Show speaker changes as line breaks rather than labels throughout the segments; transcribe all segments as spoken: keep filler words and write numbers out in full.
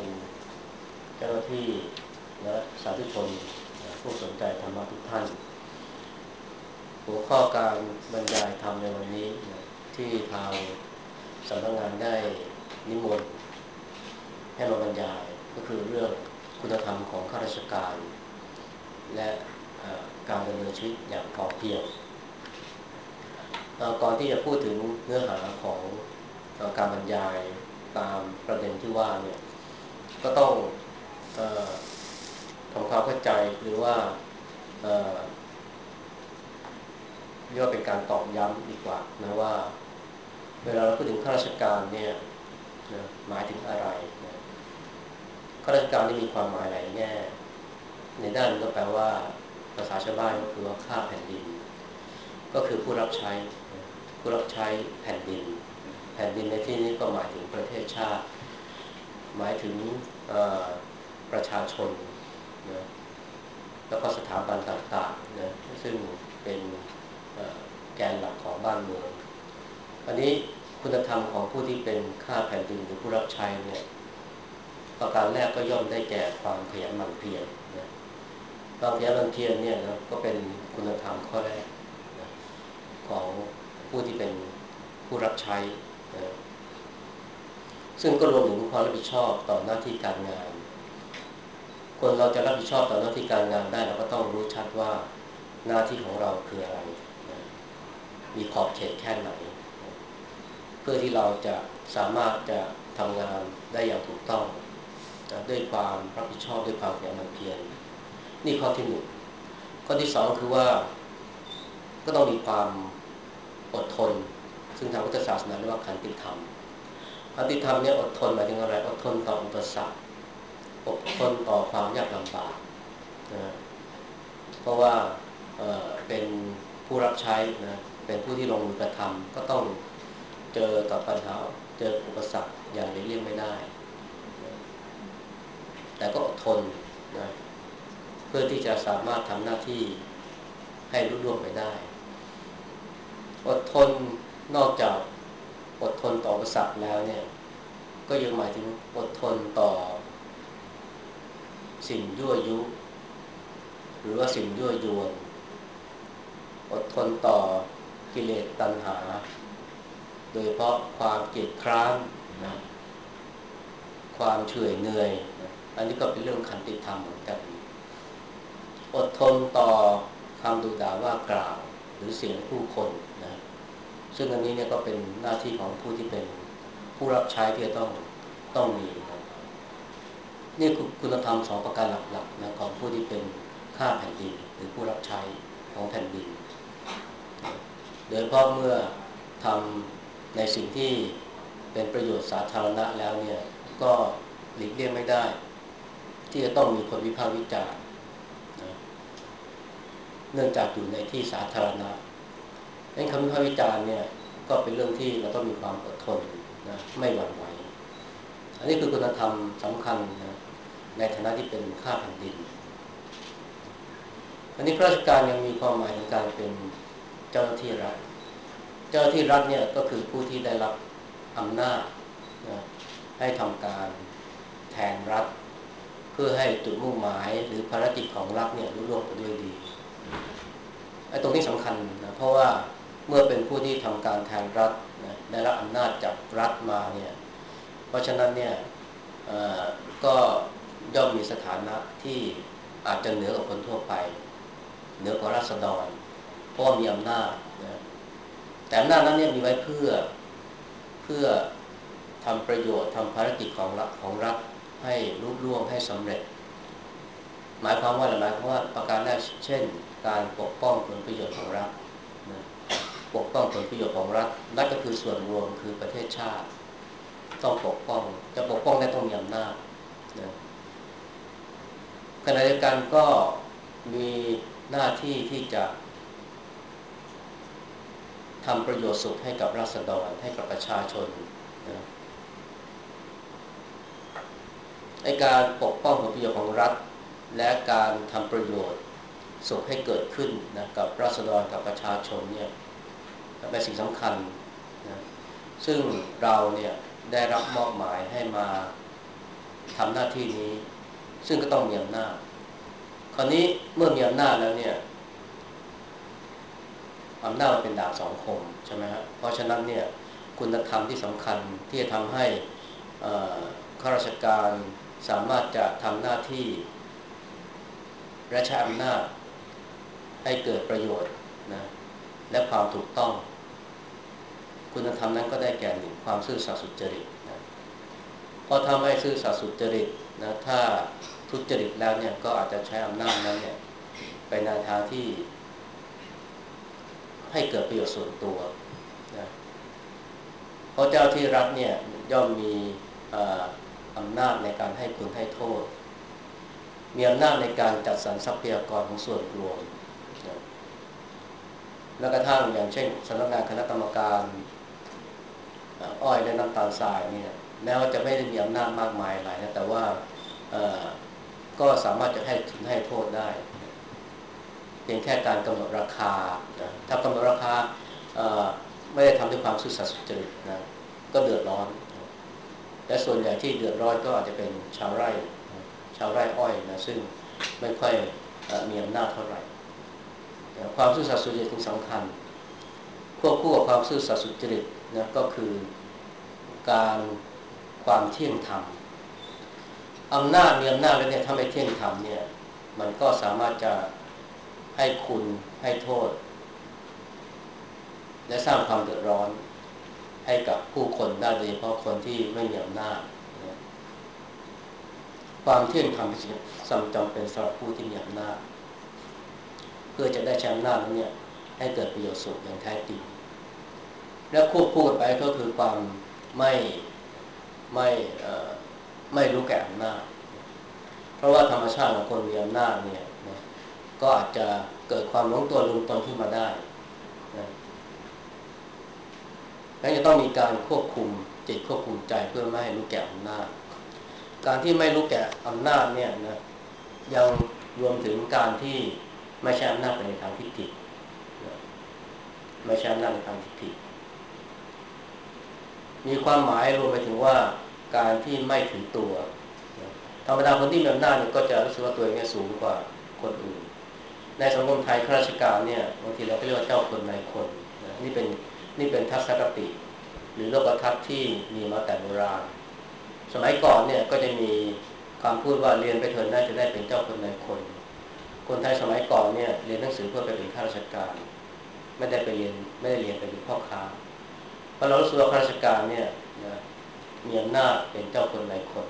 เจ้าหน้าที่และสาธุชนผู้สนใจธรรมะทุกท่านหัวข้อการบรรยายธรรมในวันนี้นะที่ทางสำนักงานได้นิมนต์ให้มาบรรยายก็คือเรื่องคุณธรรมของข้าราชการและการดำเนินชีวิตอย่างพอเพียงก่อนที่จะพูดถึงเนื้อหาของการบรรยายตามประเด็นที่ว่าเนี่ยก็ต้องเอ่อทำความเข้าใจหรือว่าเอ่อเรียกว่าเป็นการตอกย้ำดีกว่านะว่าเวลาเราพูดถึงข้าราชการเนี่ยนะหมายถึงอะไรนะข้าราชการนี่มีความหมายหลายแง่ในด้านก็แปลว่าภาษาชาวบ้านก็คือว่าข้าแผ่นดินก็คือผู้รับใช้ผู้รับใช้แผ่นดินแผ่นดินในที่นี้ก็หมายถึงประเทศชาติหมายถึงประชาชนนะแล้วก็สถาบันต่างๆนะซึ่งเป็นแกนหลักของบ้านเมืองอันนี้คุณธรรมของผู้ที่เป็นข้าแผ่นดินหรือผู้รับใช้เนี่ยประการแรกก็ย่อมได้แก่ความขยันหมั่นเพียรนะความขยันหมั่นเพียรเนี่ยนะก็เป็นคุณธรรมข้อแรกนะของผู้ที่เป็นผู้รับใช้นะซึ่งก็รวมถึงความรับผิดชอบต่อหน้าที่การงานคนเราจะรับผิดชอบต่อหน้าที่การงานได้เราก็ต้องรู้ชัดว่าหน้าที่ของเราคืออะไรนะมีขอบเขตแค่ไหนนะเพื่อที่เราจะสามารถจะทำงานได้อย่างถูกต้องนะด้วยความรับผิดชอบด้วยความขยันหมั่นเพียรนี่ข้อที่หนึ่งข้อที่สองคือว่าก็ต้องมีความอดทนซึ่งทางพุทธศาสนาเรียกว่าขันติธรรมขันติธรรมเนี่ยอดทนหมายถึงอะไรอดทนต่ออุปสรรคอดทนต่อความยากลำบากนะเพราะว่า เอ่อ เป็นผู้รับใช้นะเป็นผู้ที่ลงมือกระทำก็ต้องเจอกับปัญหาเจออุปสรรคอย่างหลีกเลี่ยงไม่ได้นะแต่ก็อดทนนะเพื่อที่จะสามารถทำหน้าที่ให้รุ่งเรืองไปได้อดทนนอกจากอดทนต่ออุปสรรคแล้วเนี่ยก็ยังหมายถึงอดทนต่อสิ่งยั่วยุหรือว่าสิ่งยั่วยวนอดทนต่อกิเลสตัณหาโดยเฉพาะความเกียจคร้านนะความเฉื่อยเหนื่อยนะอันนี้ก็เป็นเรื่องขันติธรรมเหมือนกันอดทนต่อคำดุด่าว่ากล่าวหรือเสียงผู้คนนะซึ่งอันนี้เนี่ยก็เป็นหน้าที่ของผู้ที่เป็นผู้รับใช้ที่จะต้องต้องมีนะนี่คือคุณธรรมสองประการหลักๆนะของผู้ที่เป็นข้าแผ่นดินหรือผู้รับใช้ของแผ่นดินโดยเฉพาะเมื่อทำในสิ่งที่เป็นประโยชน์สาธารณะแล้วเนี่ยก็หลีกเลี่ยงไม่ได้ที่จะต้องมีคนวิพากษ์วิจารณ์นะเนื่องจากอยู่ในที่สาธารณะดังนั้นคำวิพากษ์วิจารณ์เนี่ยก็เป็นเรื่องที่เราต้องมีความอดทนนะไม่หวั่นไหวอันนี้คือคุณธรรมสำคัญนะในฐานะที่เป็นข้าแผ่นดินอันนี้ข้าราชการยังมีความหมายของการเป็นเจ้าหน้าที่รัฐเจ้าหน้าที่รัฐเนี่ยก็คือผู้ที่ได้รับอำนาจนะให้ทำการแทนรัฐเพื่อให้จุดมุ่งหมายหรือภารกิจของรัฐเนี่ยรุ่งเรืองไปด้วยดีไอ้ตรงนี้สำคัญนะเพราะว่าเมื่อเป็นผู้ที่ทำการแทนรัฐนะได้รับอำนาจจากรัฐมาเนี่ยเพราะฉะนั้นเนี่ยก็ย่อมมีสถานะที่อาจจะเหนือกว่าคนทั่วไปเหนือกว่าราษฎรเพราะมีอำนาจนะแต่อำนาจนั้นเนี่ยมีไว้เพื่อเพื่อทำประโยชน์ทำภารกิจของรัฐของรัฐให้รุ่งเรืองให้สำเร็จหมายความว่าอะไรหมายความว่าประการแรกเช่นการปกป้องผลประโยชน์ของรัฐนะปกป้องผลประโยชน์ของรัฐนั่นก็คือส่วนรวมคือประเทศชาติต้องปกป้องจะปกป้องได้ต้องมีอำนาจนะขณะเดียวกันก็มีหน้าที่ที่จะทำประโยชน์สุขให้กับราษฎรให้กับประชาชนนะในการปกป้องผลประโยชน์ของรัฐและการทำประโยชน์สุขให้เกิดขึ้นนะกับราษฎรกับประชาชนเนี่ยเป็นสิ่งสำคัญนะซึ่งเราเนี่ยได้รับมอบหมายให้มาททำหน้าที่นี้ซึ่งก็ต้องมีอำนาจคราวนี้เมื่อมีอำนาจแล้วเนี่ยอำนาจมันเป็นดาบสองคมใช่ไหมฮะเพราะฉะนั้นเนี่ยคุณธรรมที่สำคัญที่จะทำให้ข้าราชการสามารถจะทำหน้าที่และใช้อำนาจให้เกิดประโยชน์นะและความถูกต้องคุณธรรมนั้นก็ได้แก่หนึ่งความซื่อสัตย์สุจริตนะเพราะถ้าไม่ซื่อสัตย์สุจริตนะถ้าทุจริตแล้วเนี่ยก็อาจจะใช้อำนาจนั้นเนี่ยไปในทางที่ให้เกิดประโยชน์ส่วนตัวนะเพราะเจ้าที่รัฐเนี่ยย่อมมีอำนาจในการให้คุณให้โทษมีอำนาจในการจัดสรรทรัพยากรของส่วนรวมนะแล้วกระทั่งอย่างเช่นสำนักงานคณะกรรมการอ้อยและน้ำตาลทรายเนี่ยแม้ว่าจะไม่ได้มีอำนาจมากมายอะไรนะแต่ว่าก็สามารถจะให้คุณให้โทษได้เพียงแค่การกำหนดราคานะถ้ากำหนดราคาไม่ได้ทำด้วยความซื่อสัตย์สุจริตนะก็เดือดร้อนและส่วนใหญ่ที่เดือดร้อนก็อาจจะเป็นชาวไร่ชาวไร่อ้อยนะซึ่งไม่ค่อยมีอำนาจเท่าไหร่ความซื่อสัตย์สุจริตเป็นสำคัญควบคู่กับความซื่อสัตย์สุจริตนะก็คือการความเที่ยงธรรมอำนาจมีอำนาจแล้วเนี่ยถ้าไม่เที่ยงธรรมเนี่ยมันก็สามารถจะให้คุณให้โทษและสร้างความเดือดร้อนให้กับผู้คนได้โดยเฉพาะคนที่ไม่มีอำนาจความเที่ยงธรรมจำเป็นสำหรับผู้ที่มีอำนาจเพื่อจะได้ใช้อำนาจนั้นเนี่ยให้เกิดประโยชน์สุขอย่างแท้จริงและควบคู่กันไปก็คือความไม่ไม่ไม่รู้แก่อำนาจเพราะว่าธรรมชาติของคนมีอำนาจเนี่ยนะก็อาจจะเกิดความหลงตัวลืมตนขึ้นมาได้นะและจะต้องมีการควบคุมจิตควบคุมใจเพื่อไม่ให้รู้แก่อำนาจการที่ไม่รู้แก่อำนาจเนี่ยนะยังรวมถึงการที่ไม่ใช้อำนาจไปในทางที่ผิดนะไม่ใช้อำนาจในทางที่ผิดมีความหมายรวมไปถึงว่าการที่ไม่ถือตัวธรรมดาคนที่มีอำนาจเนี่ยก็จะรู้สึกว่าตัวเองเนี่ยสูงกว่าคนอื่นในสังคมไทยข้าราชการเนี่ยบางทีเราก็เรียกว่าเจ้าคนนายคนนะนี่เป็นนี่เป็นทัศนคติหรือโลกทัศน์ที่มีมาแต่โบราณสมัยก่อนเนี่ยก็จะมีคำพูดว่าเรียนไปเถิดน่าจะได้เป็นเจ้าคนนายคนคนไทยสมัยก่อนเนี่ยเรียนหนังสือเพื่อไปเป็นข้าราชการไม่ได้ไปเรียนไม่ได้เรียนไปเป็นพ่อค้าเพราะเรารู้สึกว่าข้าราชการเนี่ยนะมีอำนาจเป็นเจ้าคนนายคน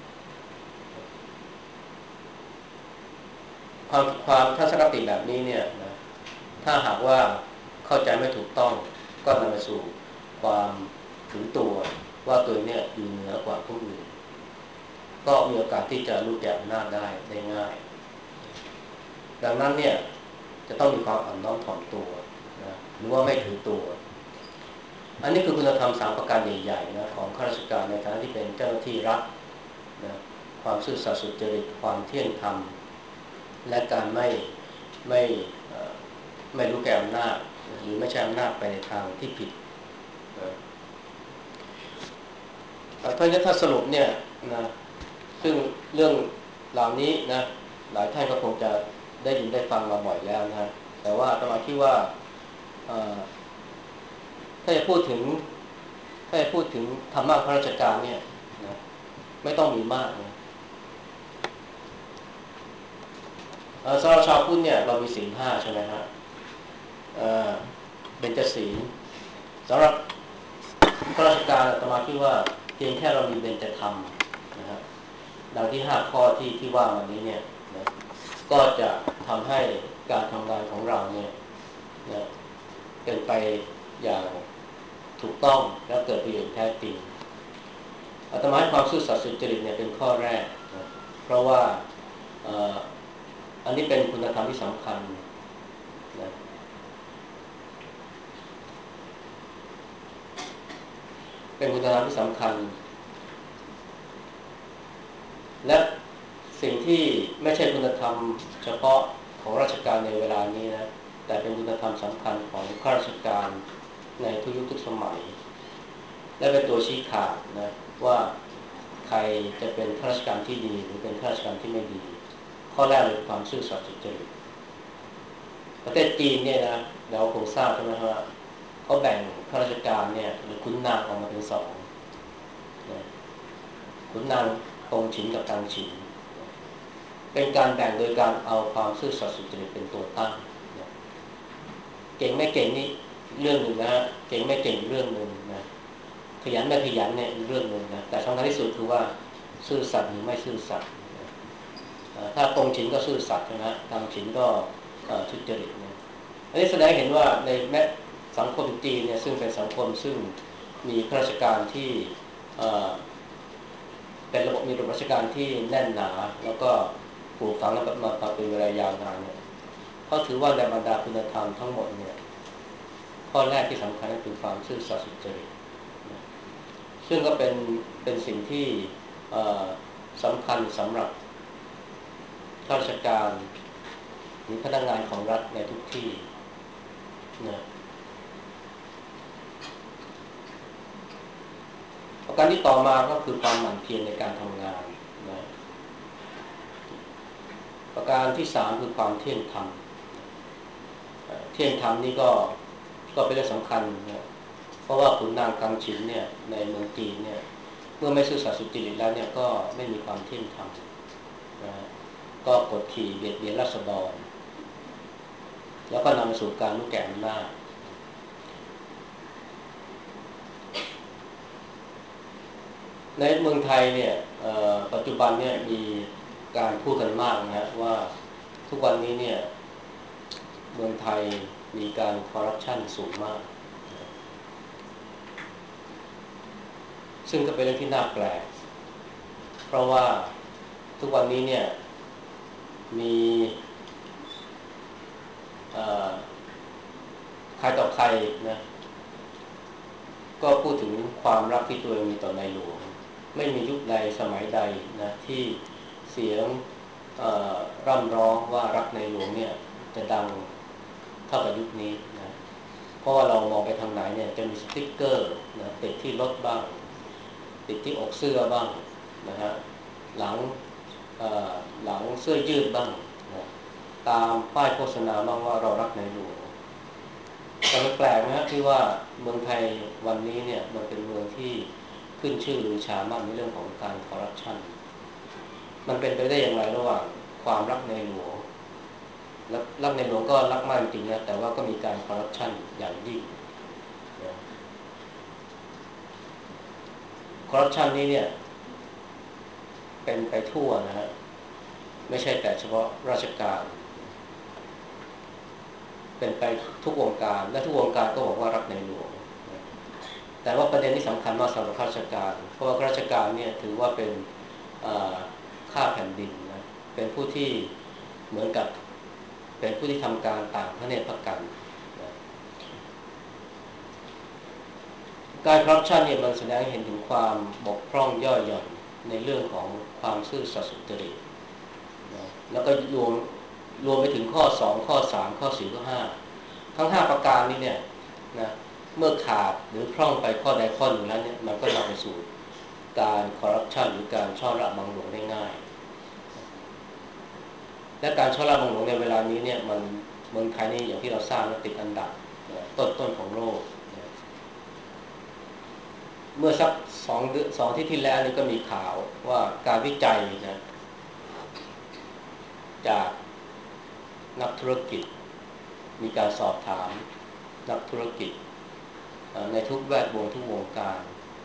ความความทัศนคติแบบนี้เนี่ยนะถ้าหากว่าเข้าใจไม่ถูกต้องก็นำไปสู่ความถือตัวว่าตัวเนี่ยอยู่เหนือกว่าผู้อื่นก็มีโอกาสที่จะรู้แก่อำนาจได้ได้ง่ายดังนั้นเนี่ยจะต้องมีความอ่อนน้อมถ่อมตัวนะหรือว่าไม่ถือตัวอันนี้คือคุณธรรมสามประการใหญ่ๆนะของข้าราชการในฐานะที่เป็นเจ้าหน้าที่รัฐนะความซื่อสัตย์สุจริตความเที่ยงธรรมและการไม่ไม่ไม่รู้แก่อำนาจหรือไม่ใช้อำนาจไปในทางที่ผิดเพราะฉะนั้นถ้าสรุปเนี่ยนะซึ่งเรื่องเหล่านี้นะหลายท่านก็คงจะได้ยินได้ฟังมาบ่อยแล้วนะแต่ว่าอาตมาคิดว่าถ้าจะพูดถึงถ้าจะพูดถึงธรรมะข้าราชการเนี่ยนะไม่ต้องมีมากนะสำหรับชาวพุทธเนี่ยเรามีศีลห้าใช่ไหมฮะเบญจศีลสำหรับข้าราชการอาตมาคิดว่าเพียงแค่เรามีเบญจธรรมนะฮะดังที่ห้าข้อที่ที่ว่ามานี้เนี่ยนะก็จะทำให้การทำงานของเราเนี่ยนะเป็นไปอย่างถูกต้องและเกิดประโยชน์แท้จริงอาตมาให้ความซื่อสัตย์สุจริตเนี่ยเป็นข้อแรกนะเพราะว่าอันนี้เป็นคุณธรรมที่สำคัญนะเป็นคุณธรรมที่สำคัญและสิ่งที่ไม่ใช่คุณธรรมเฉพาะของราชการในเวลานี้นะแต่เป็นคุณธรรมสำคัญของข้าราชการในทุกยุคทุกสมัยและเป็นตัวชี้ขาดนะว่าใครจะเป็นข้าราชการที่ดีหรือเป็นข้าราชการที่ไม่ดีข้อแรกเลยความซื่อสัตย์สุจริตประเทศจีนเนี่ยนะเราคงทราบใช่ไหมว่าเขาแบ่งข้าราชการเนี่ยหรือขุนนางออกมาเป็นสองนะขุนนางกงฉินกับกางฉินเป็นการแบ่งโดยการเอาความซื่อสัตย์สุจริตเป็นตัวตั้งนะเก่งไม่เก่งนี่เรื่องหนึ่งนะเก่งไม่เก่งเรื่องหนึ่งนะขยันไม่ขยันเนี่ยเรื่องหนึ่งนะแต่สำคัญที่สุดคือว่าซื่อสัตย์หรือไม่ซื่อสัตย์ถ้ากงฉินก็ซื่อสัตย์นะกางฉินก็ทุจริตนะอันนี้แสดงเห็นว่าในแม้สังคมจีนเนี่ยซึ่งเป็นสังคมซึ่งมีข้าราชการที่เป็นระบบมีระบบราชการที่แน่นหนาแล้วก็ปลูกฝังมามาเป็นเวลายาวนานเนี่ยเขาถือว่าในบรรดาคุณธรรมทั้งหมดเนี่ยข้อแรกที่สำคัญก็คือความซื่อสัตย์สุจริตซึ่งก็เป็นเป็นสิ่งที่สำคัญสำหรับข้าราชการหรือพนักงานของรัฐในทุกที่นะประการที่ต่อมาก็คือความหมั่นเพียรในการทำงานนะประการที่สามคือความเที่ยงธรรมเที่ยงธรรมนี่ก็ก็เป็นเรื่องสำคัญนะเพราะว่าขุนนางกางฉินเนี่ยในเมืองจีนเนี่ยเมื่อไม่ซื่อสัตย์สุจริตแล้วเนี่ยก็ไม่มีความเที่ยงธรรมนะก็กดขี่เบียดเบียนราษฎรแล้วก็นำไปสู่การลุกแก่อำนาจในเมืองไทยเนี่ยปัจจุบันเนี่ยมีการพูดกันมากนะว่าทุกวันนี้เนี่ยเมืองไทยมีการคอร์รัปชันสูงมากซึ่งก็เป็นเรื่องที่น่าแปลกเพราะว่าทุกวันนี้เนี่ยมีใครต่อใครนะก็พูดถึงความรักที่ตัวเองมีต่อในหลวงไม่มียุคใดสมัยใดนะที่เสียงร่ำร้องว่ารักในหลวงเนี่ยจะดังเท่ากับยุคนี้นะเพราะว่าเรามองไปทางไหนเนี่ยจะมีสติ๊กเกอร์นะติดที่รถบ้างติดที่อกเสื้อบ้างนะฮะหลังหลังเสื้อยืดบ้างนะตามป้ายโฆษณาบ้างว่าเรารักในหลวงแต่มันแปลกนะที่ว่าเมืองไทยวันนี้เนี่ยมันเป็นเมืองที่ขึ้นชื่อลือชามากในเรื่องของการคอร์รัปชันมันเป็นไปได้อย่างไรระหว่างความรักในหลวงและรักในหลวงก็รักมากจริงนะแต่ว่าก็มีการคอร์รัปชันอย่างยิ่งคอร์รัปชันนี้เนี่ยเป็นไปทั่วนะฮะไม่ใช่แต่เฉพาะราชการเป็นไปทุกวงการและทุกวงการก็บอกว่ารักในหลวงแต่ว่าประเด็นที่สำคัญมากสำหรับข้าราชการเพราะว่าข้าราชการเนี่ยถือว่าเป็นข้าแผ่นดินนะเป็นผู้ที่เหมือนกับเป็นผู้ที่ทำการต่างพระเนตรพระกันนะการคอร์รัปชันเนี่ยมันแสดงให้เห็นถึงความบกพร่องย่อหย่อนในเรื่องของความซื่อสัตย์สุจริตนะแล้วก็รวมรวมไปถึงข้อสองข้อสามข้อสี่ข้อห้าทั้งห้าประการนี้เนี่ยนะเมื่อขาดหรือพร่องไปข้อใดข้อหนึ่งแล้วเนี่ยมันก็นำไปสู่การคอร์รัปชันหรือการช่อราบบังหลวงได้ง่ายและการช่อราบบังหลวงในเวลานี้เนี่ยมันเมืองไทยนี่อย่างที่เราทราบว่าติดอันดับต้นต้นของโลกเมื่อสักสองเดือนสองที่ที่แล้วนี่ก็มีข่าวว่าการวิจัยนะจากนักธุรกิจมีการสอบถามนักธุรกิจในทุกแวดวงทุกวงการ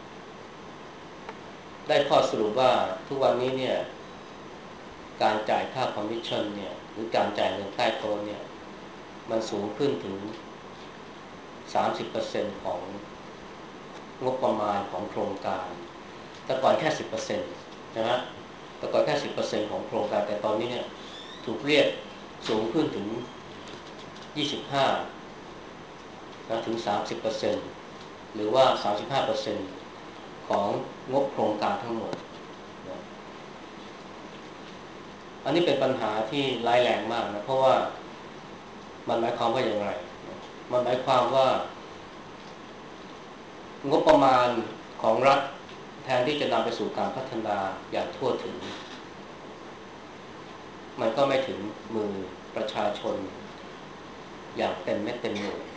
ได้ข้อสรุปว่าทุกวันนี้เนี่ยการจ่ายค่าคอมมิชชั่นเนี่ยหรือการจ่ายเงินใต้โต๊ะเนี่ยมันสูงขึ้นถึง สามสิบเปอร์เซ็นต์ ของงบประมาณของโครงการแต่ก่อนแค่ สิบเปอร์เซ็นต์ นะฮะแต่ก่อนแค่ สิบเปอร์เซ็นต์ ของโครงการแต่ตอนนี้เนี่ยถูกเรียกสูงขึ้นถึงยี่สิบห้านะถึง สามสิบเปอร์เซ็นต์ หรือว่า สามสิบห้าเปอร์เซ็นต์ ของงบโครงการทั้งหมดนะอันนี้เป็นปัญหาที่ร้ายแรงมากนะเพราะว่ามันหมายความว่าอย่างไรมันหมายความว่างบประมาณของรัฐแทนที่จะนำไปสู่การพัฒนาอย่างทั่วถึงมันก็ไม่ถึงมือประชาชนอย่างเต็มเม็ดเต็มหน่วย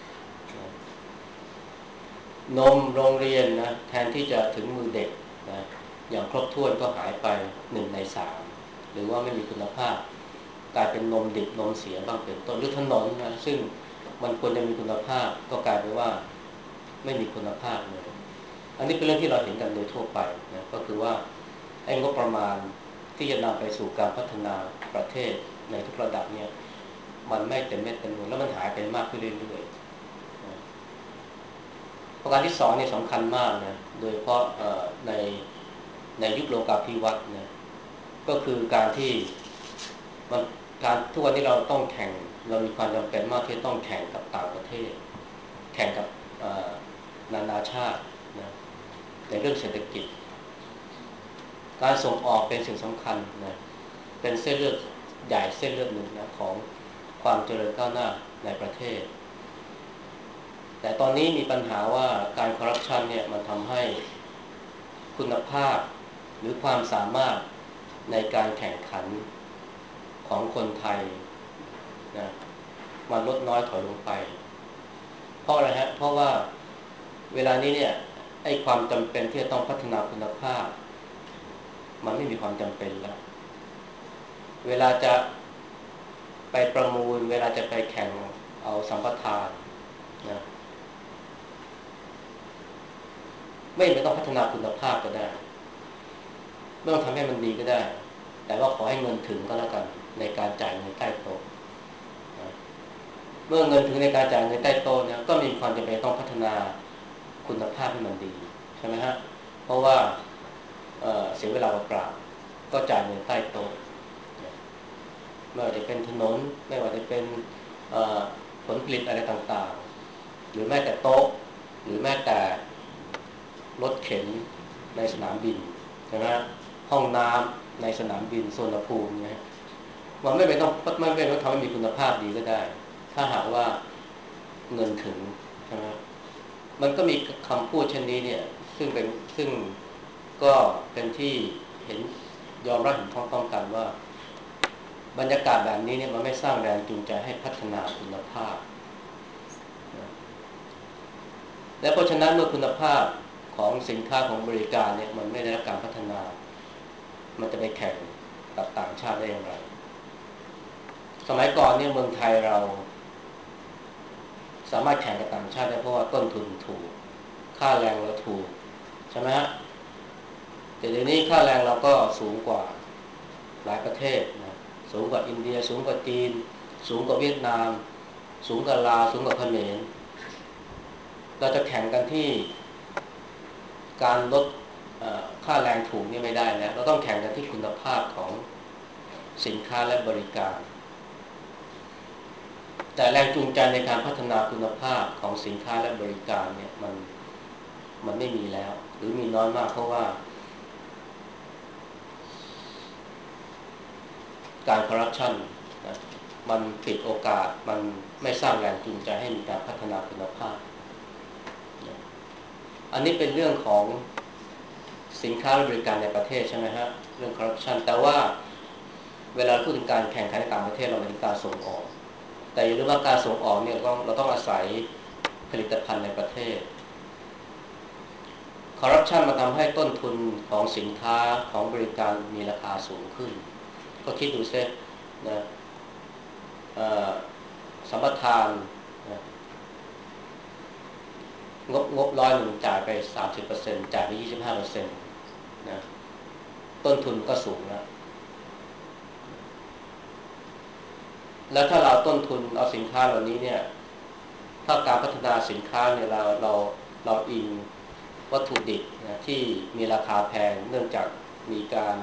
นมโรงเรียนนะแทนที่จะถึงมือเด็กนะอย่างครบถ้วนก็หายไปหนึ่งในสามหรือว่าไม่มีคุณภาพกลายเป็นนมดิบนมเสียบ้างเป็นต้นหรือถนนนะซึ่งมันควรจะมีคุณภาพก็กลายเป็นว่าไม่มีคุณภาพเลยอันนี้เป็นเรื่องที่เราเห็นกันโดยทั่วไปนะก็คือว่าไอ้งบประมาณที่จะนำไปสู่การพัฒนาประเทศในทุกระดับเนี่ยมันไม่เต็มเม็ดเต็มหน่วยแล้วมันหายไปมากขึ้นเรื่อยๆประการที่สองนี่สำคัญมากนะโดยเฉพาะในในยุคโลกาภิวัตน์นะก็คือการที่มันการทุกวันนี้เราต้องแข่งเรามีความจำเป็นมากที่ต้องแข่งกับต่างประเทศแข่งกับนานาชาตินะในเรื่องเศรษฐกิจการส่งออกเป็นสิ่งสำคัญนะเป็นเส้นเลือดใหญ่เส้นเลือดหนึ่งนะของความเจริญก้าวหน้าในประเทศแต่ตอนนี้มีปัญหาว่าการคอร์รัปชันเนี่ยมันทำให้คุณภาพหรือความสามารถในการแข่งขันของคนไทยนะมันลดน้อยถอยลงไปเพราะอะไรฮะเพราะว่าเวลานี้เนี่ยไอ้ความจำเป็นที่จะต้องพัฒนาคุณภาพมันไม่มีความจำเป็นแล้วเวลาจะไปประมูลเวลาจะไปแข่งเอาสัมปทานนะไม่ไม่ต้องพัฒนาคุณภาพก็ได้ไม่ต้องทำให้มันดีก็ได้แต่ว่าขอให้เงินถึงก็แล้วกันในการจ่ายเงินใต้โต๊ะเมื่อเงินถึงในการจ่ายเงินใต้โต๊ะเนี่ยก็มีความจำเป็นต้องพัฒนาคุณภาพให้มันดีใช่ไหมฮะเพราะว่าเอ่อเสียเวลาเปล่าก็จ่ายเงินใต้โต๊ะไม่ว่าจะเป็นถนนไม่ว่าจะเป็นผลผลิตอะไรต่างๆหรือแม้แต่โต๊ะหรือแม้แต่รถเข็นในสนามบินใช่ไหมห้องน้ำในสนามบินโซนภูมิเนี่ยมันไม่เป็นต้องไม่เป็นต้องทำให้มีคุณภาพดีก็ได้ถ้าหากว่าเงินถึงใช่ไหมมันก็มีคำพูดเช่นนี้เนี่ยซึ่งเป็นซึ่งก็เป็นที่เห็นยอมรับเห็นพ้องต้องกันว่าบรรยากาศแบบนี้เนี่ยมันไม่สร้างแรงจูงใจให้พัฒนาคุณภาพและเพราะฉะนั้นเมื่อคุณภาพของสินค้าของบริการเนี่ยมันไม่ได้รับการพัฒนามันจะไปแข่งกับต่างชาติได้อย่างไรสมัยก่อนเนี่ยเมืองไทยเราสามารถแข่งกับต่างชาติได้เพราะว่าต้นทุนถูกค่าแรงเราถูกใช่ไหมฮะแต่เดี๋ยวนี้ค่าแรงเราก็สูงกว่าหลายประเทศนะสูงกว่าอินเดียสูงกว่าจีนสูงกว่าเวียดนามสูงกว่าลาวสูงกว่าเขมรเราจะแข่งกันที่การลดค่าแรงถูกนี่ไม่ได้แล้วเราต้องแข่งกันที่คุณภาพของสินค้าและบริการแต่แรงจูงใจในการพัฒนาคุณภาพของสินค้าและบริการเนี่ยมันมันไม่มีแล้วหรือมีน้อยมากเพราะว่าการคอร์รัปชันนะมันปิดโอกาสมันไม่สร้างแรงจูงใจให้มีการพัฒนาคุณภาพอันนี้เป็นเรื่องของสินค้าและบริการในประเทศใช่ไหมฮะเรื่องคอร์รัปชันแต่ว่าเวลาพูดถึงการแข่งขันในต่างประเทศเราหมายถึงการส่งออกแต่อย่าลืมว่าการส่งออกเนี่ยเราเราต้องอาศัยผลิตภัณฑ์ในประเทศคอร์รัปชันมาทำให้ต้นทุนของสินค้าของบริการมีราคาสูงขึ้นก็คิดดูซินะสัมปทานนะงบงบร้อยหนึ่งจ่ายไป สามสิบเปอร์เซ็นต์ จ่ายไป ยี่สิบห้าเปอร์เซ็นต์ นะต้นทุนก็สูงแล้วแล้วถ้าเราต้นทุนเอาสินค้าเหล่านี้เนี่ยถ้าการพัฒนาสินค้าเนี่ยเราเราเราอิงวัตถุดิบนะที่มีราคาแพงเนื่องจากมีการ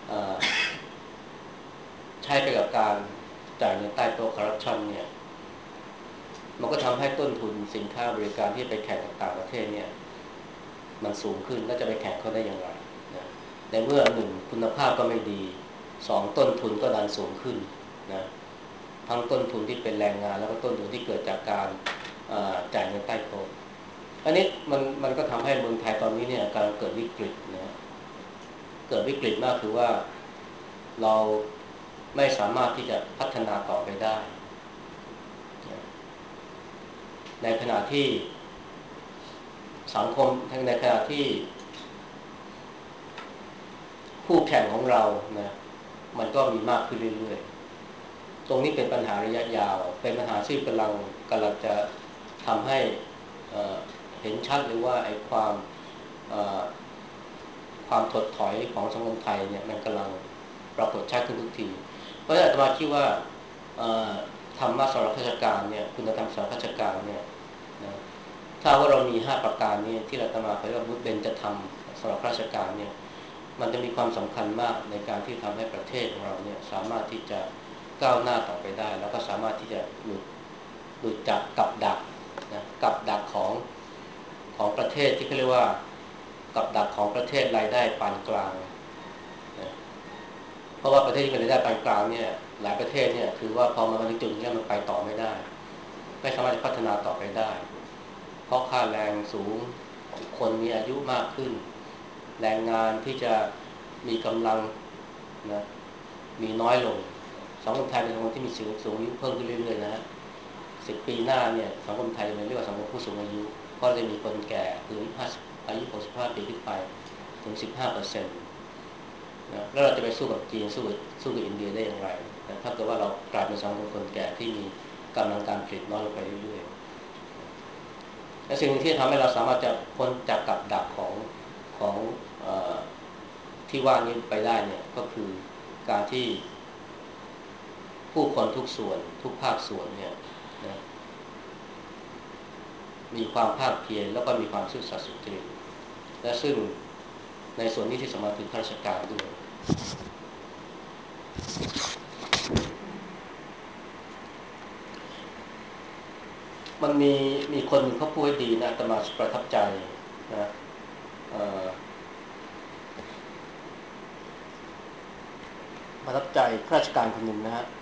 ใช้ไปกับการจ่ายเงินใต้โต๊ะคอร์รัปชันเนี่ยมันก็ทำให้ต้นทุนสินค้าบริการที่ไปแข่งกับต่างประเทศเนี่ยมันสูงขึ้นแล้วจะไปแข่งเขาได้อย่างไรนะในเมื่อหนึ่งคุณภาพก็ไม่ดีสองต้นทุนก็ดันสูงขึ้นนะทั้งต้นทุนที่เป็นแรงงานแล้วก็ต้นทุนที่เกิดจากการจ่ายเงินใต้โต๊ะอันนี้มันมันก็ทำให้เมืองไทยตอนนี้เนี่ยกำลังเกิดวิกฤตนะเกิดวิกฤตมากคือว่าเราไม่สามารถที่จะพัฒนาต่อไปได้ในขณะที่สังคมในขณะที่คู่แข่งของเรานะมันก็มีมากขึ้นเรื่อยๆตรงนี้เป็นปัญหาระยะยาวเป็นปัญหาที่กำลังกำลังจะทำให้เเห็นชัดหรือว่าไอ้ความความถดถอยของสังคมไทยเนี่ยมันกำลังปรากฏชัดขึ้นทุกทีเพราะฉะนั้นอาตมาคิดว่าธรรมะสำหรับราชการเนี่ยคุณธรรมสำหรับราชการเนี่ยนะถ้าว่าเรามีห้าประการนี้ที่อาตมาเขาเรียกว่าบุญเบญจะทำสำหรับราชการเนี่ยมันจะมีความสำคัญมากในการที่ทำให้ประเทศของเราเนี่ยสามารถที่จะก้าวหน้าต่อไปได้แล้วก็สามารถที่จะหลุดหลุดจากกับดักนะกับดักของของประเทศที่เขาเรียกว่ากับดักของประเทศรายได้ปานกลางนะเพราะว่าประเทศที่เป็นรายได้ปานกลางเนี่ยหลายประเทศเนี่ยคือว่าพอมาถึงจุดนี้มันไปต่อไม่ได้ไม่สามารถจะพัฒนาต่อไปได้เพราะค่าแรงสูงคนมีอายุมากขึ้นแรงงานที่จะมีกำลังนะมีน้อยลงสังคมไทยเป็นสังคมที่มีสูงสูงอายุเพิ่มขึ้นเรื่อยๆนะฮะสิบปีหน้าเนี่ยสังคมไทยจะเป็นเรียกว่าสังคมผู้สูงอายุเพราะจะมีคนแก่ถึงอายุหกสิบห้าปีขึ้นไปถึง สิบห้าเปอร์เซ็นต์ นะแล้วเราจะไปสู้กับจีนสู้กับสู้กับอินเดียได้อย่างไรนะถ้าเกิดว่าเรากลายเป็นสังคมคนแก่ที่มีกำลังการผลิตน้อยลงไปเรื่อยๆและสิ่งที่ทำให้เราสามารถจะพ้นจากกับดักของของเอ่อที่ว่านี้ไปได้เนี่ยก็คือการที่ผู้คนทุกส่วนทุกภาคส่วนเนี่ยนะมีความภาคเพียรแล้วก็มีความซื่อสัตย์สุจริตและซึ่งในส่วนนี้ที่สำคัญคือข้าราชการด้วยมันมีมีคนหนึ่งเขาพูดดีนะอาตมาประทับใจนะประทับใจข้าราชการคนหนึ่งนะฮะ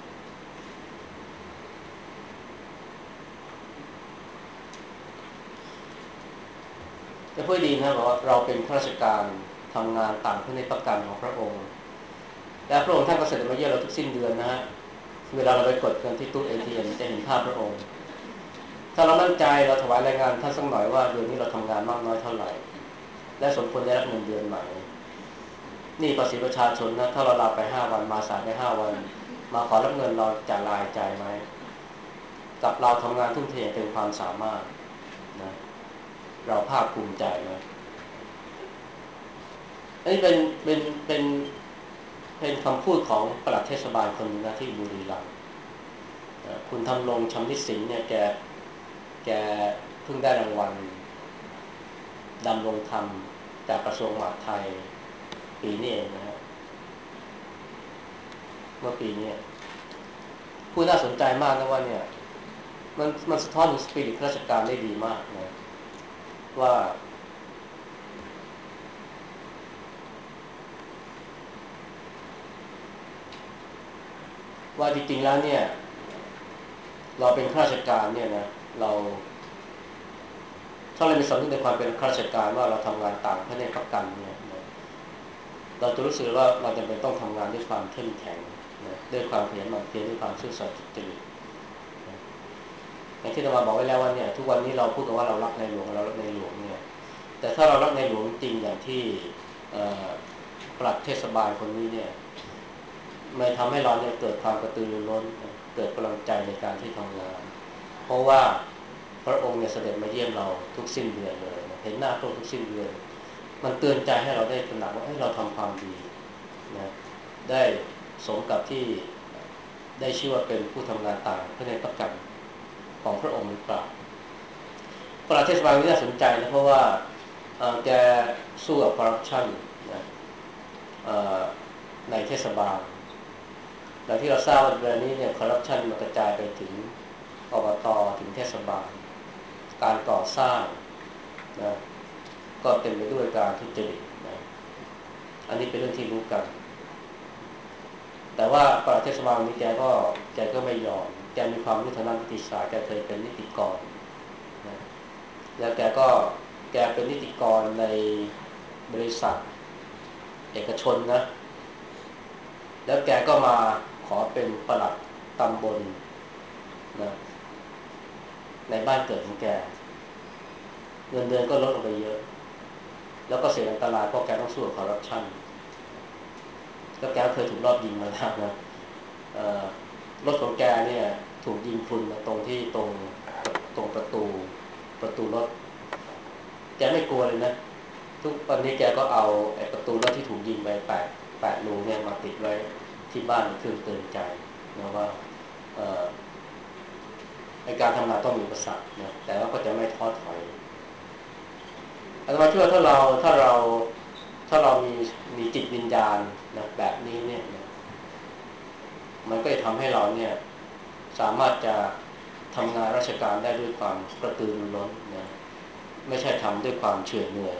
จะพูดดีนะบอกว่าเราเป็นข้าราชการทำงานต่างพระเนตรประกันของพระองค์และพระองค์ท่านก็เสด็จมาเยี่ยมเราทุกสิ้นเดือนนะฮะเวลาเราไปกดเงินที่ตู้ เอ ที เอ็ม จะเห็นภาพพระองค์ถ้าเรามั่นใจเราถวายรายงานท่านสักหน่อยว่าเดือนนี้เราทำงานมากน้อยเท่าไหร่และสมควรได้รับเงินเดือนไหมนี่ภาษีประชาชนนะถ้าเราลาไปห้าวันมาสายไปห้าวันมาขอรับเงินเราจะรายจ่ายไหมกับเราทำงานทุ่มเทเต็มความสามารถนะเราภาคภูมิใจไหมอันนี้เป็นเป็นเป็นเป็นคำพูดของปลัดเทศบาลคนนึงนะที่บุรีรัมย์คุณทำรงชำนิสิงห์เนี่ยแกแกเพิ่งได้รางวัลดำรงธรรมจากกระทรวงมหาดไทยปีนี้เองนะฮะเมื่อปีนี้ผู้น่าสนใจมากนะว่าเนี่ยมันมันสะท้อนถึงสปิริตข้าราชการได้ดีมากนะว่าว่าจริงๆแล้วเนี่ยเราเป็นข้าราชการเนี่ยนะเราถ้าเรามีสำนึกในความเป็นข้าราชการว่าเราทำงานต่างพระเนตรประกันเนี่ยนะเราจะรู้สึกว่าเราจำเป็นต้องทำงานด้วยความเข้มแข็งนะด้วยความขยันหมั่นเพียรด้วยความซื่อสัตย์สุจริตอย่างที่เราบอกไว้แล้วว่าเนี่ยทุกวันนี้เราพูดกันว่าเรารักในหลวงเรารักในหลวงเนี่ยแต่ถ้าเรารักในหลวงจริงอย่างที่ปลัดเทศบาลคนนี้เนี่ยมันทำให้เราเนี่ยเกิดความกระตือรือร้นเกิดกำลังใจในการที่ทำงานเพราะว่าพระองค์เนี่ยเสด็จมาเยี่ยมเราทุกสิ้นเดือนเลยเห็นหน้าพระองค์ทุกสิ้นเดือนมันเตือนใจให้เราได้ตระหนักว่าเราทำความดีนะได้สมกับที่ได้ชื่อว่าเป็นผู้ทำงานต่างพระเนตรประกันของพระองค์หรือเปล่าปลัดเทศบาลนี่น่าสนใจนะเพราะว่าแกสู้กับคอร์รัปชันนะในเทศบาลแต่ที่เราทราบว่าเวลานี้เนี่ยคอร์รัปชันมันกระจายไปถึงอบตถึงเทศบาลการก่อสร้างนะก็เต็มไปด้วยการทุจริตนะอันนี้เป็นเรื่องที่รู้กันแต่ว่าปลัดเทศบาลนี้แกก็แกก็ไม่ยอมแกมีความรู้ทางด้านนิติศาสตร์แกเคยเป็นนิติกรนะแล้วแกก็แกเป็นนิติกรในบริษัทเอกชนนะแล้วแกก็มาขอเป็นปลัดตำบลนะในบ้านเกิดของแกเงินเดือนก็ลดลงไปเยอะแล้วก็เสี่ยงอันตรายเพราะแกต้องสู้กับคอร์รัปชันแล้วแกเคยถูกรอบยิงมาแล้วนะรถของแกเนี่ยถูกยิงพรุนมาตรงที่ตรงตรงประตูประตูรถแกไม่กลัวเลยนะทุกวันนี้แกก็เอาไอ้ประตูรถที่ถูกยิงไปแปดแปดรูเนี่ยมาติดไว้ที่บ้านเครื่องเตือนใจนะว่าไอ้การทำงานต้องมีอุปสรรคนะแต่ว่าก็จะไม่ท้อถอยอาตมาเชื่อถ้าเราถ้าเราถ้าเรามีมีจิตวิญญาณนะแบบนี้เนี่ยนะมันก็จะทำให้เราเนี่ยสามารถจะทำงานราชการได้ด้วยความกระตือรือร้นนะไม่ใช่ทำด้วยความเฉื่อยเหนื่อย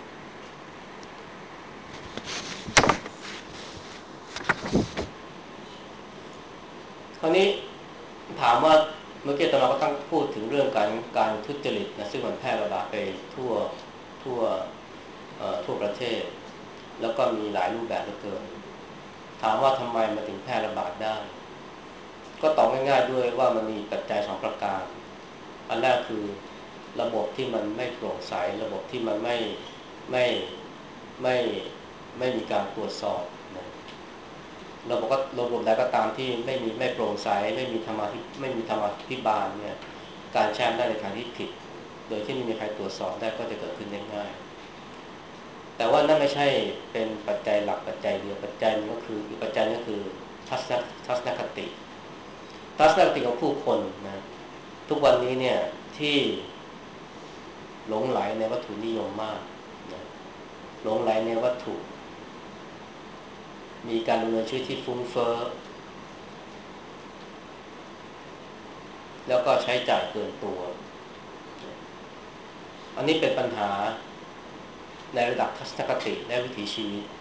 คราวนี้ถามว่าเมื่อกี้ตอนเราก็ตั้งพูดถึงเรื่องการการทุจริตนะซึ่งมันแพร่ระบาดไปทั่วทั่วทั่วประเทศแล้วก็มีหลายรูปแบบเหลือเกินถามว่าทำไมมันถึงแพร่ระบาดได้ก็ตอบง่ายๆด้วยว่ามันมีปัจจัยสองประการอันแรกคือระบบที่มันไม่โปร่งใสระบบที่มันไม่ไม่ไม่ไม่มีการตรวจสอบนะระบบก็ระบบใดก็ตามที่ไม่มีไม่โปร่งใสไม่มีธรรมะไม่มีธรรมะพิบาลเนี่ยการแช่งได้ในทางที่ผิดโดยที่ไม่มีใครตรวจสอบได้ก็จะเกิดขึ้นได้ง่ายแต่ว่านั่นไม่ใช่เป็นปัจจัยหลักปัจจัยเดียวปัจจัยนึงก็คืออีกปัจจัยนึงก็คือทัศนทัศนคติทัศนคติของผู้คนนะทุกวันนี้เนี่ยที่หลงไหลในวัตถุนิยมมากนะหลงไหลในวัตถุมีการดำเนินชีวิตที่ฟุ้งเฟ้อแล้วก็ใช้จ่ายเกินตัวอันนี้เป็นปัญหาในระดับทัศนคติและวิถีชีวิต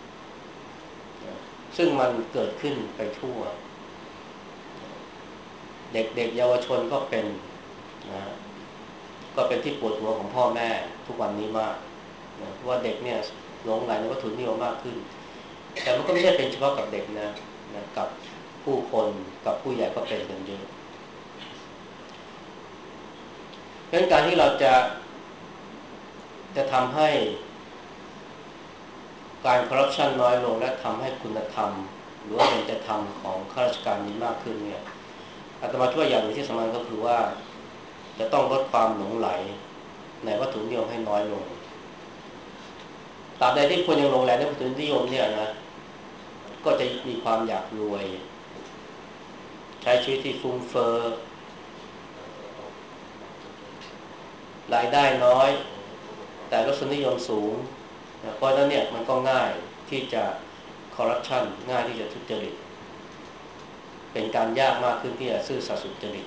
ซึ่งมันเกิดขึ้นไปทั่วเด็กๆเยาวชนก็เป็นนะก็เป็นที่ปวดหัวของพ่อแม่ทุกวันนี้มากนะว่าเด็กเนี่ยหลงไหลในวัตถุนิยมมากขึ้นแต่มันก็ไม่ใช่เป็นเฉพาะกับเด็กนะนะกับผู้คนกับผู้ใหญ่ก็เป็นกันเยอะเพราะการที่เราจะจะทำให้การคอร์รัปชันน้อยลงและทำให้คุณธรรมหรือว่าเป็นจะธรรมของข้าราชการมีมากขึ้นเนี่ยอาตมาช่วยอย่างหนึ่งที่สำคัญก็คือว่าจะต้องลดความหลงไหลในวัตถุนิยมให้น้อยลงตราบใดที่คนยังหลงไหลในวัตถุนิยมเนี่ยนะก็จะมีความอยากรวยใช้ชีวิตที่ฟุ้งเฟ้อรายได้น้อยแต่รสนิยมสูงเพราะฉะนั้นเนี่ยมันก็ง่ายที่จะคอร์รัปชันง่ายที่จะทุจริตเป็นการยากมากขึ้นที่จะซื่อสัตย์สุจริต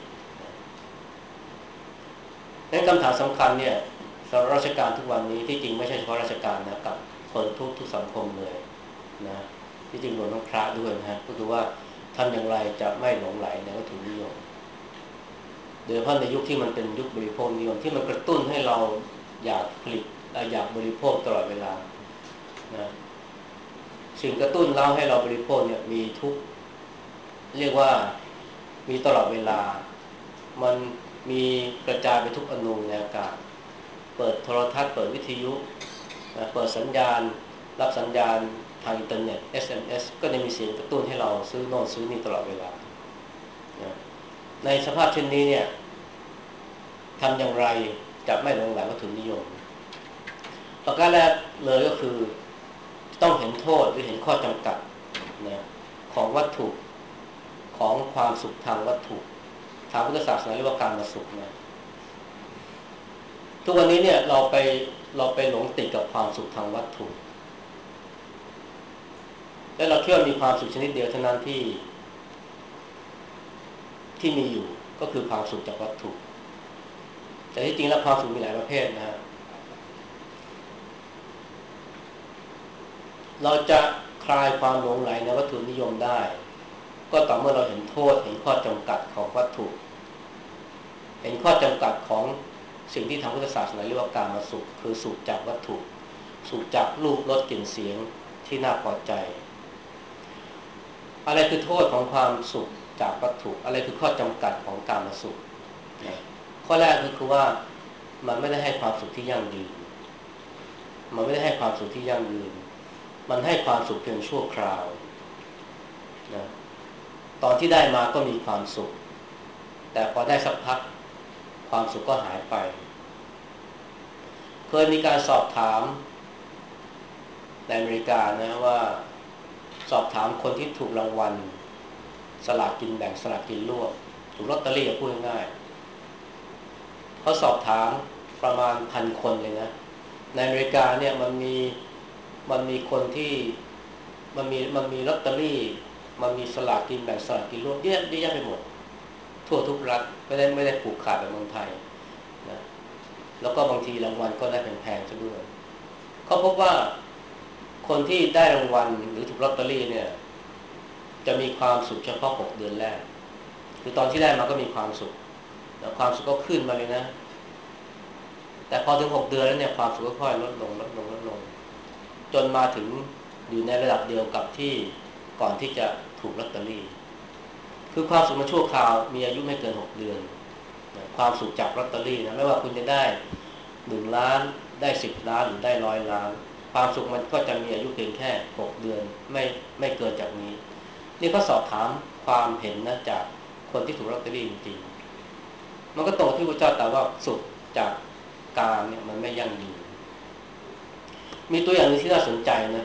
นั้นคำถามสำคัญเนี่ยสำหรับราชการทุกวันนี้ที่จริงไม่ใช่เฉพาะราชการนะกับคนทุกทุกสังคมเลยนะที่จริงรวมทั้งพระด้วยนะฮะก็คือว่าทำอย่างไรจะไม่หลงไหลในวัตถุนิยมโดยเฉพาะในยุคที่มันเป็นยุคบริโภคนิยมที่มันกระตุ้นให้เราอยากผลิตอยากบริโภคตลอดเวลานะสิ่งกระตุ้นเราให้เราบริโภคเนี่ยมีทุกเรียกว่ามีตลอดเวลามันมีกระจายไปทุกอนูในอากาศเปิดโทรทัศน์เปิดวิทยุเปิดสัญญาณรับสัญญาณทางอินเทอร์เน็ต เอส เอ็ม เอส ก็จะมีเสียงกระตุ้นให้เราซื้อโน่นซื้อนี่ตลอดเวลาในสภาพเช่นนี้เนี่ยทำอย่างไรจะไม่หลงไหลวัตถุนิยมประการแรกเลยก็คือต้องเห็นโทษหรือเห็นข้อจำกัดนะของวัตถุของความสุขทางวัตถุทางพุทธศาสนาเรียกว่าการมาสุขนะทุกวันนี้เนี่ยเราไปเราไปหลงติดกับความสุขทางวัตถุและเราเชื่อมีความสุขชนิดเดียวเท่านั้นที่ที่มีอยู่ก็คือความสุขจากวัตถุแต่ที่จริงแล้วความสุขมีหลายประเภทนะฮะเราจะคลายความหลงไหลในวัตถุนิยมได้ก็ต่อเมื่อเราเห็นโทษเห็นข้อจำกัดของวัตถุเห็นข้อจำกัดของสิ่งที่ทางพุทธศาสนาเรียกว่าการมาสุขคือสุขจากวัตถุสุขจากรูปรสกลิ่นเสียงที่น่าพอใจอะไรคือโทษของความสุขจากวัตถุอะไรคือข้อจำกัดของการมาสุขนะข้อแรกคือคือว่ามันไม่ได้ให้ความสุขที่ยั่งยืนมันไม่ได้ให้ความสุขที่ยั่งยืนมันให้ความสุขเพียงชั่วคราวนะตอนที่ได้มาก็มีความสุขแต่พอได้สักพักความสุขก็หายไปเคยมีการสอบถามในอเมริกานะว่าสอบถามคนที่ถูกรางวัลสลากกินแบ่งสลากกินรวบถูกลอตเตอรี่พูดง่ายๆเขาสอบถามประมาณพันคนเลยนะในอเมริกาเนี่ยมันมีมันมีคนที่มันมีมันมีลอตเตอรี่มันมีสลากกินแบ่งสลากกินรวบเยอะแยะไปหมดทั่วทุกรัฐไม่ได้ไม่ได้ผูกขาดแบบเมืองไทยนะแล้วก็บางทีรางวัลก็ได้แพงๆซะด้วยเขาพบว่าคนที่ได้รางวัลหรือถูกลอตเตอรี่เนี่ยจะมีความสุขเฉพาะหกเดือนแรกคือตอนที่ได้มาก็มีความสุขแล้วความสุขก็ขึ้นมาเลยนะแต่พอถึงหกเดือนแล้วเนี่ยความสุขก็ค่อยลดลงลดลงลดลงจนมาถึงอยู่ในระดับเดียวกับที่ก่อนที่จะถูกลอตเตอรี่คือความสุขมันชั่วคราวมีอายุไม่เกินหกเดือนความสุขจากลอตเตอรี่นะไม่ว่าคุณจะได้หนึ่งล้านได้สิบล้านหรือได้ร้อยล้านความสุขมันก็จะมีอายุเพียงแค่หกเดือนไม่ไม่เกินจากนี้นี่ก็สอบถามความเห็นนะจากคนที่ถูกลอตเตอรี่จริงๆมันก็ตรงที่พระเจ้าตรัสว่าสุขจากการเนี่ยมันไม่ยั่งยืนมีตัวอย่างนึงที่น่าสนใจนะ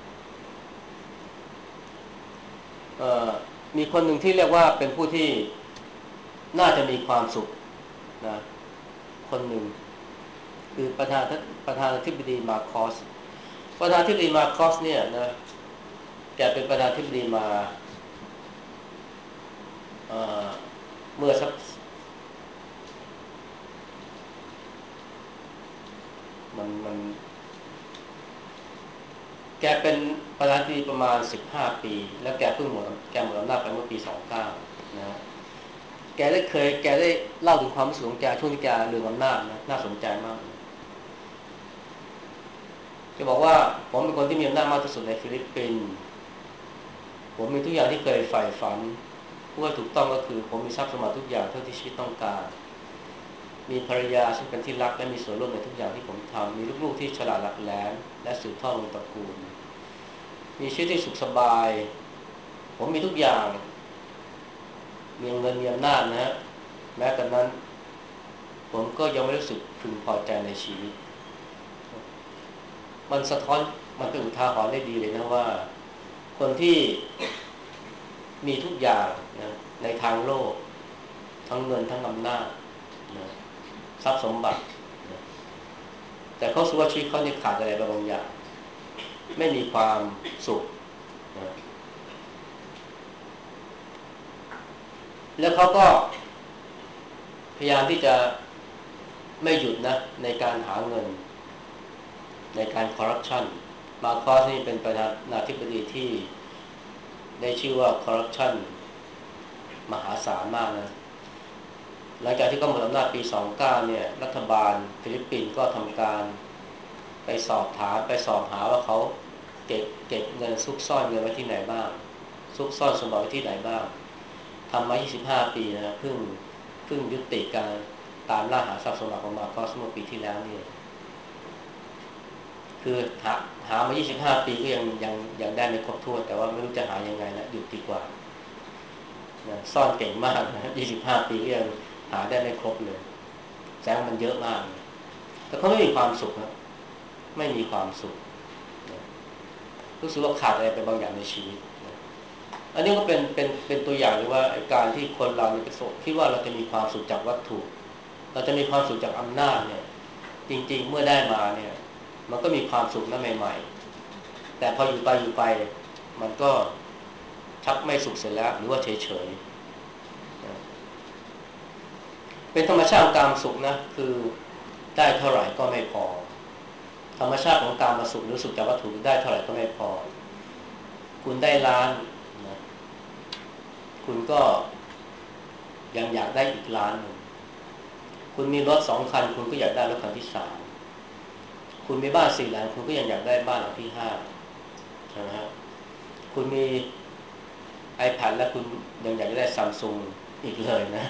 เอ่อมีคนหนึ่งที่เรียกว่าเป็นผู้ที่น่าจะมีความสุขนะคนหนึ่งคือประธานประธานาธิบดีมาร์คอสประธานาธิบดีมาร์คอสเนี่ยนะแกเป็นประธานาธิบดีมาเอ่อเมื่อสักมันมันแกเป็นประธานาธิบดีประมาณสิบห้าปีแล้วแกเพิ่งหมดแกหมดอำนาจไปเมื่อปีสองเก้านะแกได้เคยแกได้เล่าถึงความรู้สึกของแกช่วงที่แกเรืองอำนาจนะน่าสนใจมากจะบอกว่าผมเป็นคนที่มีอำนาจมากที่สุดในฟิลิปปินส์ผมมีทุกอย่างที่เคยใฝ่ฝันพูดว่าถูกต้องก็คือผมมีทรัพย์สมบัติทุกอย่างเท่าที่ชีวิตต้องการมีภรรยาซึ่งเป็นที่รักและมีส่วนร่วมในทุกอย่างที่ผมทำมีลูกๆที่ฉลาดหลักแหลมและสืบทอดวงตระกูลมีชีวิตที่สุขสบายผมมีทุกอย่างมีเงินมีอำนาจนะฮะแม้แต่นั้นผมก็ยังไม่รู้สึกพึงพอใจในชีวิตมันสะท้อนมันเป็นอุทาหรณ์ได้ดีเลยนะว่าคนที่มีทุกอย่างนะในทางโลกทั้งเงินทั้งอำนาจนะทรัพย์สมบัตินะแต่เขาสึกว่าชีวิตเขาเนี่ยขาดอะไรบางอย่างไม่มีความสุขนะแล้วเขาก็พยายามที่จะไม่หยุดนะในการหาเงินในการคอร์รัปชันมาร์คอสนี่เป็นประธานาธิบดีที่ได้ชื่อว่าคอร์รัปชันมหาศาลมากนะหลังจากที่เขาหมดอำนาจปีสองเก้าเนี่ยรัฐบาลฟิลิปปินส์ก็ทำการไปสอบถามไปสอบหาว่าเขาเก็บเก็บเงินซุกซ่อนเงินไว้ที่ไหนบ้างซุกซ่อนสมบัติไว้ที่ไหนบ้างทำมายี่สิบห้าปีนะเพิ่งเพิ่งยุติการตามล่าหาทรัพย์สมบัติของมาร์คอสเมื่อปีที่แล้วนี่คือหาหามายี่สิบห้าปีก็ยังยังยังได้ไม่ครบถ้วนแต่ว่าไม่รู้จะหายังไงแล้วหยุดดีกว่านะซ่อนเก่งมากนะยี่สิบห้าปีก็ยังหาได้ไม่ครบเลยแสดงมันเยอะมากนะแต่เขาไม่มีความสุขนะไม่มีความสุขนะรู้สึกว่าขาดอะไรไปบางอย่างในชีวิตนะอันนี้ก็เป็นเป็นเป็นตัวอย่างเลยว่าการที่คนเราเนี่ยประสบคิดว่าเราจะมีความสุขจากวัตถุเราจะมีความสุขจากอำนาจเนี่ยจริงๆเมื่อได้มาเนี่ยมันก็มีความสุขนั้นใหม่ๆแต่พออยู่ไปอยู่ไปมันก็ชักไม่สุขเสร็จแล้วหรือว่าเฉยๆนะเป็นธรรมชาติของการสุขนะคือได้เท่าไหร่ก็ไม่พอธรรมชาติของการมาสุขหรือสุขจากวัตถุได้เท่าไหร่ก็ไม่พอคุณได้ล้านนะคุณก็ยังอยากได้อีกล้านหนึ่งคุคุณมีรถสองคันคุณก็อยากได้รถคันที่สามคุณมีบ้านสี่หลังคุณก็ยังอยากได้บ้านหลังที่ห้าใช่ไหมฮะคุณมี iPad แล้วคุณยังอยากจะได้ซัมซุงอีกเลยนะ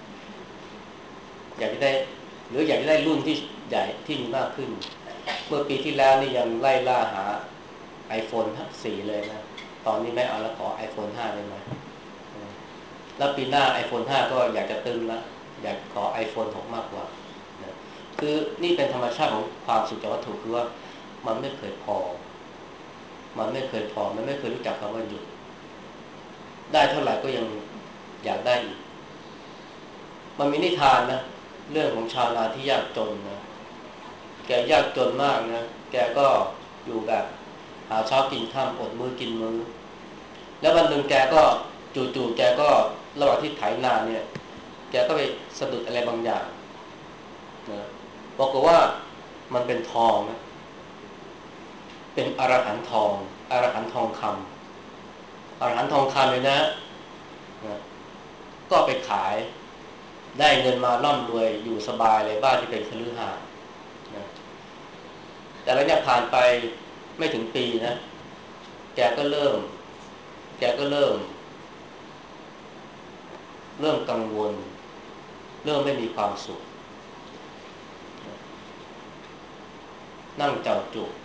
อยากจะได้หรืออยากจะได้รุ่นที่ใหญ่ที่มีมากขึ้นเมื่อปีที่แล้วนี่ยังไล่ล่าหา iPhone สี่เลยนะตอนนี้ไม่เอาแล้วขอ iPhone ห้าได้ไหมแล้วปีหน้า iPhone ห้าก็อยากจะตึงละอยากขอ iPhone หกมากกว่านะคือนี่เป็นธรรมชาติของความสุขจากวัตถุคือว่ามันไม่เคยพอมันไม่เคยพอมันไม่เคยรู้จักคำว่าหยุดได้เท่าไหร่ก็ยังอยากได้อีกมันมีนิทานนะเรื่องของชาวนาที่ยากจนนะแกยากจนมากนะแกก็อยู่แบบหาเช้ากินค่ำอดมื้อกินมื้อแล้ววันหนึ่งแกก็จู่ๆแกก็ระหว่างที่ไถนาเนี่ยแกก็ไปสะดุดอะไรบางอย่างนะบอกว่ามันเป็นทองนะเป็นอรหันต์ทองอรหันต์ทองคำอรหันต์ทองคำเลยนะนะก็ไปขายได้เงินมาร่ำรวยอยู่สบายเลยบ้านที่เป็นคฤหาสน์นะแต่แล้วเนี่ยผ่านไปไม่ถึงปีนะแกก็เริ่มแกก็เริ่มเริ่มกังวลเริ่มไม่มีความสุขนั่งเจ้าจุก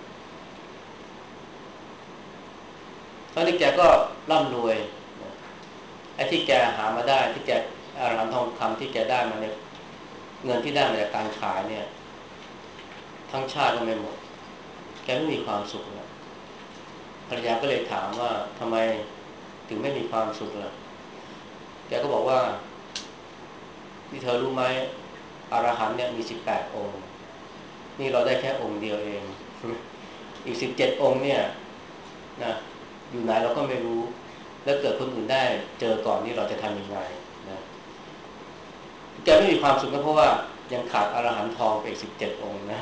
ตอนนี้แกก็ร่ำรวยไอ้ที่แกหามาได้ที่แกอรหันต์ทองคำที่แกได้มาเนี่ยเงินที่ได้มาจากการขายเนี่ยทั้งชาติก็ไม่หมดแกไม่มีความสุขแล้วภรรยาก็เลยถามว่าทำไมถึงไม่มีความสุขล่ะแกก็บอกว่าที่เธอรู้ไหมอรหันต์เนี่ยมีสิบแปดองค์นี่เราได้แค่องค์เดียวเองอีกสิบเจ็ดองค์เนี่ยนะอยู่ไหนเราก็ไม่รู้แล้วเกิดคนอื่นได้เจอก่อนนี่เราจะทำยังไงนะแกไม่มีความสุขก็เพราะว่ายังขาดอรหันต์ทองไปอีกสิบเจ็ดองค์นะ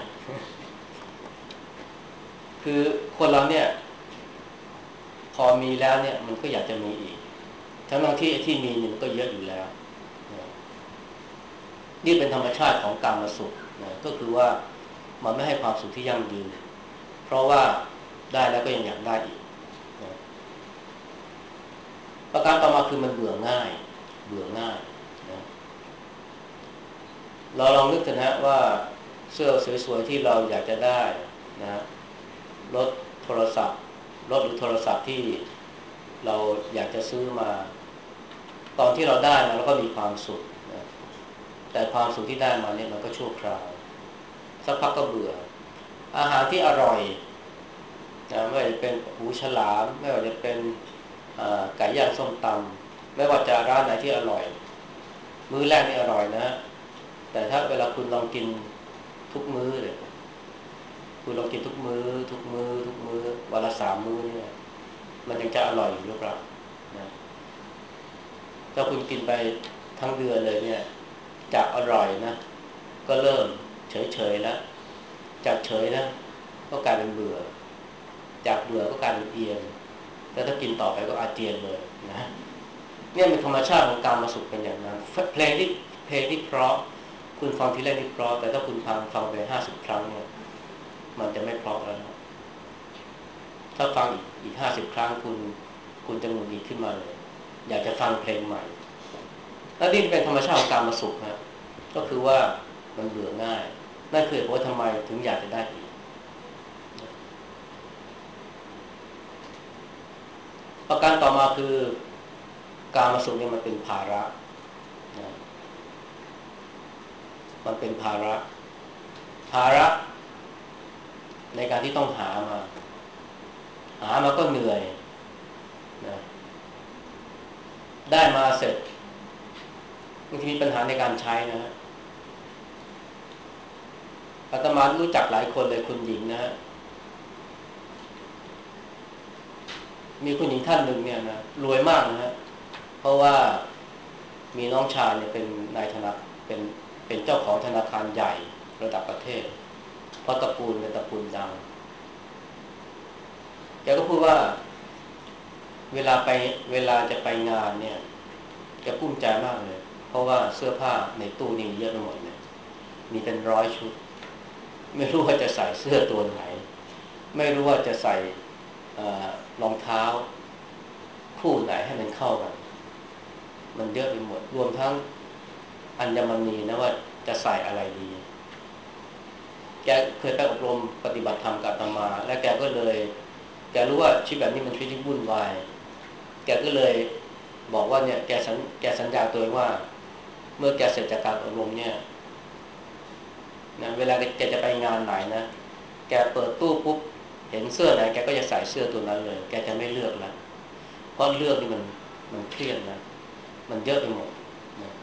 คือคนเราเนี่ยพอมีแล้วเนี่ยมันก็อยากจะมีอีกทั้งบางที่ที่มีมันก็เยอะอยู่แล้วนี่เป็นธรรมชาติของกามสุขนะก็คือว่ามันไม่ให้ความสุขที่ยั่งยืนเพราะว่าได้แล้วก็ยังอยากได้อีกนะประการต่อมาคือมันเบื่อง่ายเบื่อง่ายนะเราลองนึกกันนะว่าเสื้อสวยๆที่เราอยากจะได้นะรถโทรศัพท์รถหรือโทรศัพท์ที่เราอยากจะซื้อมาตอนที่เราได้มาเราก็มีความสุขนะแต่ความสุขที่ได้มาเนี่ยมันก็ชั่วคราวสักพักก็เบื่ออาหารที่อร่อยนะไม่ว่าจะเป็นหูฉลามไม่ว่าจะเป็นไก่ย่างส้มตำไม่ว่าจะร้านไหนที่อร่อยมื้อแรกนี่อร่อยนะแต่ถ้าเวลาคุณลองกินทุกมื้อเลยคุณลองกินทุกมื้อทุกมื้อทุกมื้อวันละสามมื้อเนี่ยมันยังจะอร่อยอยู่หรือเปล่านะถ้าคุณกินไปทั้งเดือนเลยเนี่ยจากอร่อยนะก็เริ่มเฉยๆแล้วจากเฉยนะก็กลายเป็นเบื่อจากเบื่อก็กลายเป็นเอียนแล้วถ้ากินต่อไปก็อาเจียนเลยนะเนี่ยเป็นธรรมชาติของการมาสุขเป็นอย่างนั้นเพลงที่เพลงที่เพราะคุณฟังทีแรกนี่เพราะแต่ถ้าคุณฟังฟังไปห้าสิบครั้งเนี่ยมันจะไม่เพราะแล้วนะถ้าฟังอีกอีกห้าสิบครั้งคุณคุณจะหงุดหงิดขึ้นมาเลยอยากจะฟังเพลงใหม่และนี่เป็นธรรมชาติของการมาสุขนะก็คือว่ามันเบื่อง่ายนั่นคือเพราะทำไมถึงอยากจะได้อีกประการต่อมาคือการมาสุขเนี่ยมันเป็นภาระนะมันเป็นภาระภาระในการที่ต้องหามาหามาก็เหนื่อยนะได้มาเสร็จบางทีมีปัญหาในการใช้นะฮะอาตมารู้จักหลายคนเลยคุณหญิงนะฮะมีคุณหญิงท่านหนึ่งเนี่ยนะรวยมากนะฮะเพราะว่ามีน้องชายเนี่ยเป็นนายธนาเป็นเป็นเจ้าของธนาคารใหญ่ระดับประเทศเพราะตระกูลเป็นตระกูลดังแกก็พูดว่าเวลาไปเวลาจะไปงานเนี่ยแกภูมิใจมากเลยเพราะว่าเสื้อผ้าในตู้นี่เยอะไปหมดเลยมีเป็นร้อยชุดไม่รู้ว่าจะใส่เสื้อตัวไหนไม่รู้ว่าจะใส่รองเท้าคู่ไหนให้มันเข้ากันมันเยอะไปหมดรวมทั้งอัญมณีนะว่าจะใส่อะไรดีแกเคยไปอบรมปฏิบัติธรรมกับอาตมาและแกก็เลยแกรู้ว่าชีวิตแบบนี้มันชีวิตที่วุ่นวายแกก็เลยบอกว่าเนี่ยแกสัญแกสัญญาตัวเองว่าเมื่อแกเสร็จจากการอบรมเนี่ยนะเวลาแกจะไปงานไหนนะแกเปิดตู้ปุ๊บเห็นเสื้อไหนแกก็จะใส่เสื้อตัวนั้นเลยแกจะไม่เลือกแล้วเพราะเลือกนี่มันมันเครียดนะมันเยอะไปหมดนะ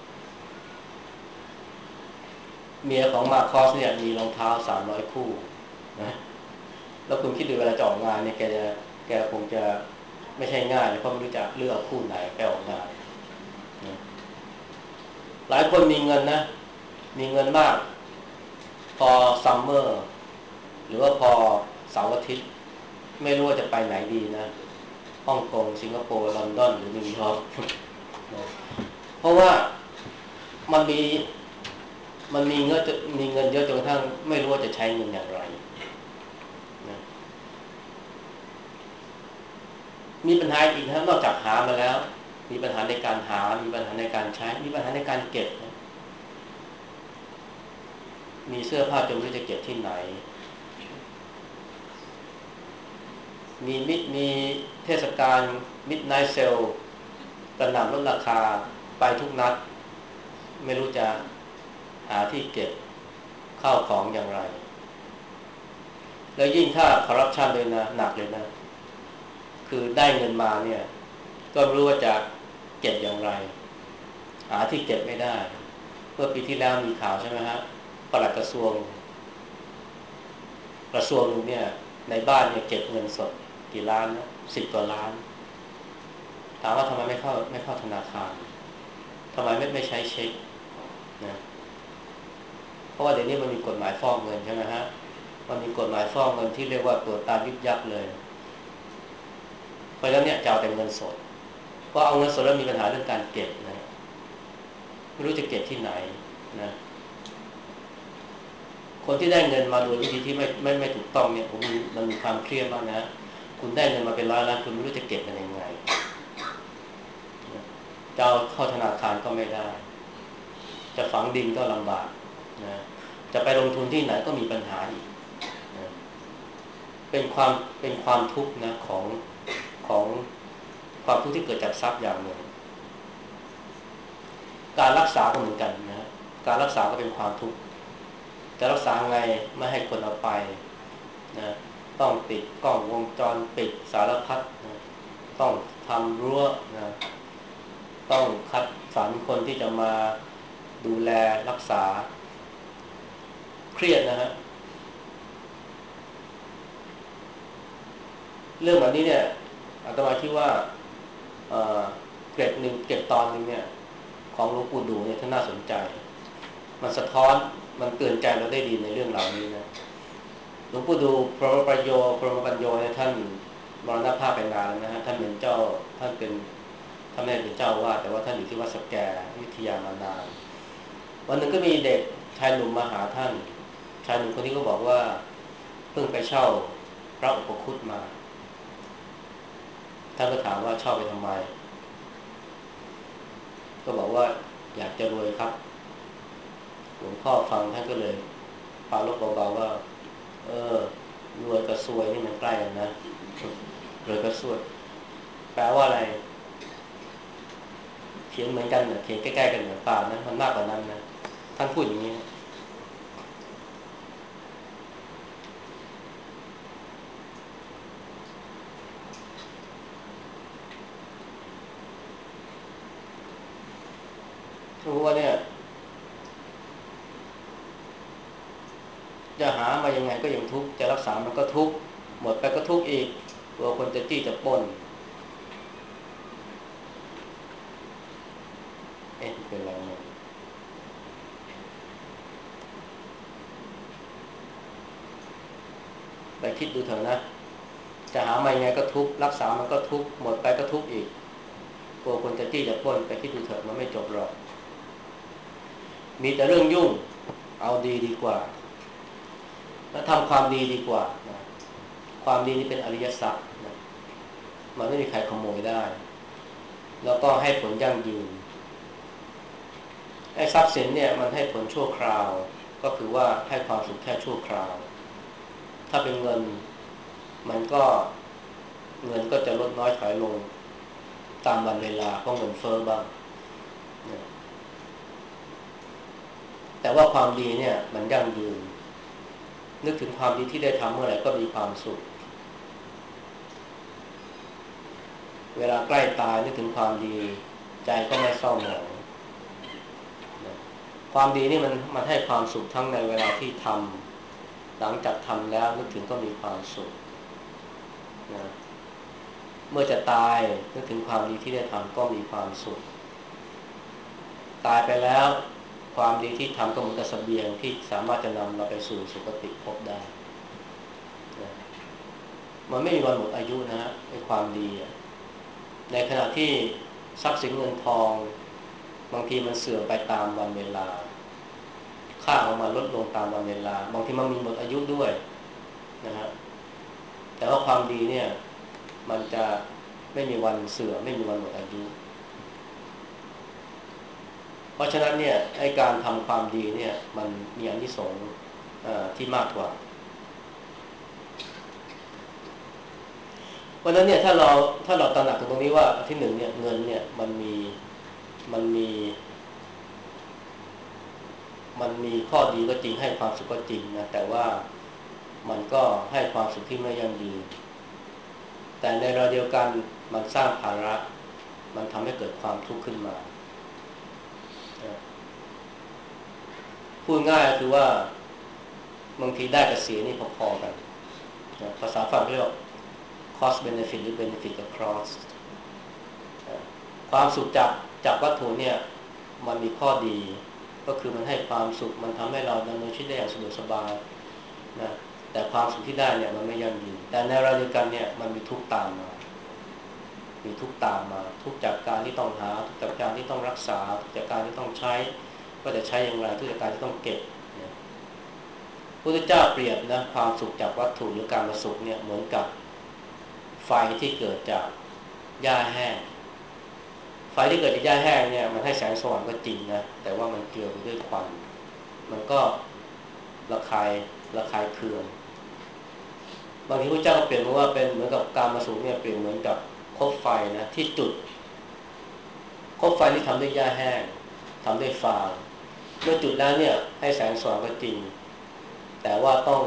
เมียของมาคอสเนี่ยมีรองเท้าสามร้อยคู่นะแล้วคุณคิดดูเวลาจะออกงานเนี่ยแกจะแกคงจะไม่ใช่ง่ายเพราะไม่รู้จะเลือกคู่ไหนไปออกงานนะหลายคนมีเงินนะมีเงินมากพอซัมเมอร์หรือว่าพอเสาร์อาทิตย์ไม่รู้ว่าจะไปไหนดีนะฮ่องกงสิงคโปร์ลอนดอนหรือนิวยอร์กเพราะว่ามันมีมันมีเงินมีเงินเยอะจนกระทั่งไม่รู้ว่าจะใช้เงินอย่างไรนะมีปัญหาอีกนะนอกจากหามาแล้วมีปัญหาในการหามีปัญหาในการใช้มีปัญหาในการเก็บนะมีเสื้อผ้าจนไม่รู้จะเก็บที่ไหนมีมิดมีเทศกาลมิดไนท์เซลกระหน่ำลดราคาไปทุกนัดไม่รู้จะหาที่เก็บข้าวของอย่างไรแล้วยิ่งถ้าคอร์รัปชันเลยนะหนักเลยนะคือได้เงินมาเนี่ยก็ไม่รู้ว่าจะเก็บอย่างไรหาที่เก็บไม่ได้เมื่อปีที่แล้วมีข่าวใช่ไหมฮะปลัดกระทรวงกระทรวงนึงเนี่ยในบ้านเนี่ยเก็บเงินสดกี่ล้านนะสิบกว่าล้านถามว่าทำไมไม่เข้าไม่เข้าธนาคารทำไมไม่ไม่ใช้เช็คนะเพราะว่าเดี๋ยวนี้มันมีกฎหมายฟอกเงินใช่ไหมฮะมันมีกฎหมายฟอกเงินที่เรียกว่าตรวจตายึกยักเลยเพราะฉะนั้นเนี่ยจะเอาแต่เงินสดเพราะเอาเงินสดแล้วมีปัญหาเรื่องการเก็บนะไม่รู้จะเก็บที่ไหนนะคนที่ได้เงินมาโดยวิธีที่ไม่ไม่ไม่ถูกต้องเนี่ยผมมันมีความเครียดมากนะคุณได้เงินมาเป็นร้อยล้านคุณไม่รู้จะเก็บมันยังไงจะเอาเข้าธนาคารก็ไม่ได้จะฝังดินก็ลำบากนะจะไปลงทุนที่ไหนก็มีปัญหาอีกนะเป็นความเป็นความทุกข์นะของของความทุกข์ที่เกิดจากทรัพย์อย่างหนึ่งการรักษาก็เหมือนกันนะการรักษาก็เป็นความทุกข์จะรักษาไงไม่ให้คนเอาไปนะต้องติดกล้องวงจรปิดสารพัดนะต้องทำรั้วนะต้องคัดสรรคนที่จะมาดูแลรักษาเครียดนะฮะเรื่องแบบนี้เนี่ยอาตมาคิดว่าเอ่อเกร็ดหนึ่งเกร็ดตอนนึงเนี่ยของหลวงปู่ดูเนี่ยท่านน่าสนใจมันสะท้อนมันเตือนใจเราได้ดีในเรื่องเหล่านี้นะหลวงปู่ดูพระประโยพระปัญโยเนี่ยท่านมรณภาพไปนานแล้วนะฮะท่านเป็นเจ้าท่านเป็นท่านไม่ได้เป็นเจ้าว่าแต่ว่าท่านอยู่ที่วัดสแกอยุธยามานานวันหนึ่งก็มีเด็กชายหนุ่มมาหาท่านชายหนุ่มคนนี้ก็บอกว่าเพิ่งไปเช่าพระอุปคุตมาท่านก็ถามว่าเช่าไปทำไมก็บอกว่าอยากจะรวยครับหลวงพ่อฟังท่านก็เลยปาลบเบาๆว่าเออรวยกับซวยนี่มันใกล้กันนะรวยกับซวยแปลว่าอะไรเขียนเหมือนกันเนี่ยเขียนใกล้ๆกันเหมือนเปล่านะมันมากกว่านั้นนะท่านพูดอย่างนี้รู้ว่าเนี่ยจะหามายังไงก็ยังทุกข์จะรักษามันก็ทุกข์หมดไปก็ทุกข์อีกกลัวคนจะจี้จะปล้นเอ๊ะเป็นอะไรมันไปคิดดูเถอะนะจะหามายังไงก็ทุกข์รักษามันก็ทุกข์หมดไปก็ทุกข์อีกกลัวคนจะจี้จะปล้นไปคิดดูเถอะมันไม่จบหรอกมีแต่เรื่องยุ่งเอาดีดีกว่าแล้วทำความดีดีกว่านะความดีนี่เป็นอริยทรัพย์นะมันไม่มีใครขโมยได้แล้วก็ให้ผลยั่งยืนไอ้ทรัพย์สินเนี่ยมันให้ผลชั่วคราวก็คือว่าให้ความสุขแค่ชั่วคราวถ้าเป็นเงินมันก็เงินก็จะลดน้อยถอยลงตามวันเวลาเพราะเงินเฟ้อบ้างนะแต่ว่าความดีเนี่ยมันยั่งยืนนึกถึงความดีที่ได้ทำเมื่อไหร่ก็มีความสุขเวลาใกล้ตายนึกถึงความดีใจก็ไม่เศร้าหมองนะความดีนี่มันมันให้ความสุขทั้งในเวลาที่ทำหลังจากทำแล้วนึกถึงก็มีความสุขนะเมื่อจะตายนึกถึงความดีที่ได้ทำก็มีความสุขตายไปแล้วความดีที่ทำก็เหมือนกับเสบียงที่สามารถจะนำเราไปสู่สุคติภพได้นะมันไม่มีวันหมดอายุนะฮะไอ้ความดีในขณะที่ทรัพย์สินเงินทองบางทีมันเสื่อมไปตามวันเวลาค่าของมันลดลงตามวันเวลาบางทีมันมีหมดอายุด้วยนะฮะแต่ว่าความดีเนี่ยมันจะไม่มีวันเสื่อมไม่มีวันหมดอายุเพราะฉะนั้นเนี่ยไอ้การทำความดีเนี่ยมันมีอานิสงส์ที่มากกว่าเพราะฉะนั้นเนี่ยถ้าเราถ้าเราตระหนักตรงนี้ว่าที่หนึ่งเนี่ยเงินเนี่ยมันมีมันมีมันมีข้อดีก็จริงให้ความสุขก็จริงนะแต่ว่ามันก็ให้ความสุขที่ไม่ยั่งยืนแต่ในเวลาเดียวกันมันสร้างภาระมันทำให้เกิดความทุกข์ขึ้นมาพูดง่ายก็คือว่าบางทีได้กับเสียนี่พอๆกันนะภาษาฝรั่งเรียกว่า cost benefit หรือ benefit across ความสุขจากจากวัตถุเนี่ยมันมีข้อดีก็คือมันให้ความสุขมันทำให้เราดำเนินชีวิตได้อย่างสะดวกสบายนะแต่ความสุขที่ได้เนี่ยมันไม่ยั่งยืนแต่ในเวลาเดียวกันเนี่ยมันมีทุกข์ตามมามีทุกข์ตามมาทุกข์จากการที่ต้องหาทุกข์จากการที่ต้องรักษาทุกข์จากการที่ต้องใช้ว่าจะใช้อย่างไรทุกข์จากการที่ต้องเก็บนะพระพุทธเจ้าเปรียบนะความสุขจากวัตถุหรือการมาสุขเนี่ยเหมือนกับไฟที่เกิดจากหญ้าแห้งไฟที่เกิดจากหญ้าแห้งเนี่ยมันให้แสงสว่างก็จริงนะแต่ว่ามันเจือไปด้วยควันมันก็ระคายระคายเคืองบางทีพระเจ้าก็เปรียบว่าเป็นเหมือนกับการมาสุขเนี่ยเปรียบเหมือนกับคบไฟนะที่จุดคบไฟที่ทำด้วยหญ้าแห้งทำด้วยฟางเมื่อจุดแล้วเนี่ยให้แสงสว่างก็จริงแต่ว่าต้อง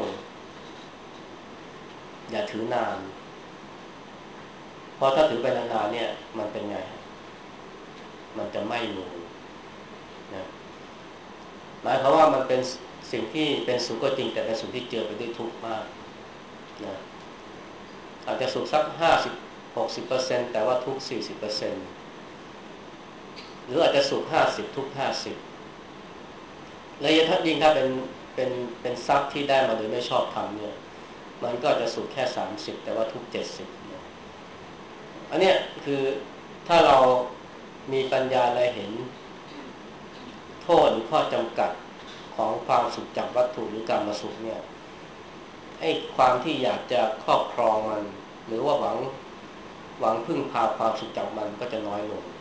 อย่าถือนานเพราะถ้าถือไปนานๆเนี่ยมันเป็นไงมันจะไหม้มือนะหมายความว่ามันเป็นสิ่งที่เป็นสุขก็จริงแต่เป็นสุขที่เจือไปด้วยทุกข์มากนะอาจจะสุขสักห้าสิบหกสิบเปอร์เซ็นต์แต่ว่าทุกข์สี่สิบเปอร์เซ็นต์หรืออาจจะสุขห้าสิบทุกข์ห้าสิบและยิ่งถ้าเป็นเป็นเป็นทรัพย์ที่ได้มาโดยไม่ชอบธรรมเนี่ยมันก็จะสุขแค่สามสิบแต่ว่าทุกข์เจ็ดสิบอันเนี้ยคือถ้าเรามีปัญญาและเห็นโทษหรือข้อจำกัดของความสุขจากวัตถุหรือการมาสุขเนี่ยไอ้ความที่อยากจะครอบครองมันหรือว่าหวังหวังพึ่งพาความสุขจากมันก็จะน้อยลง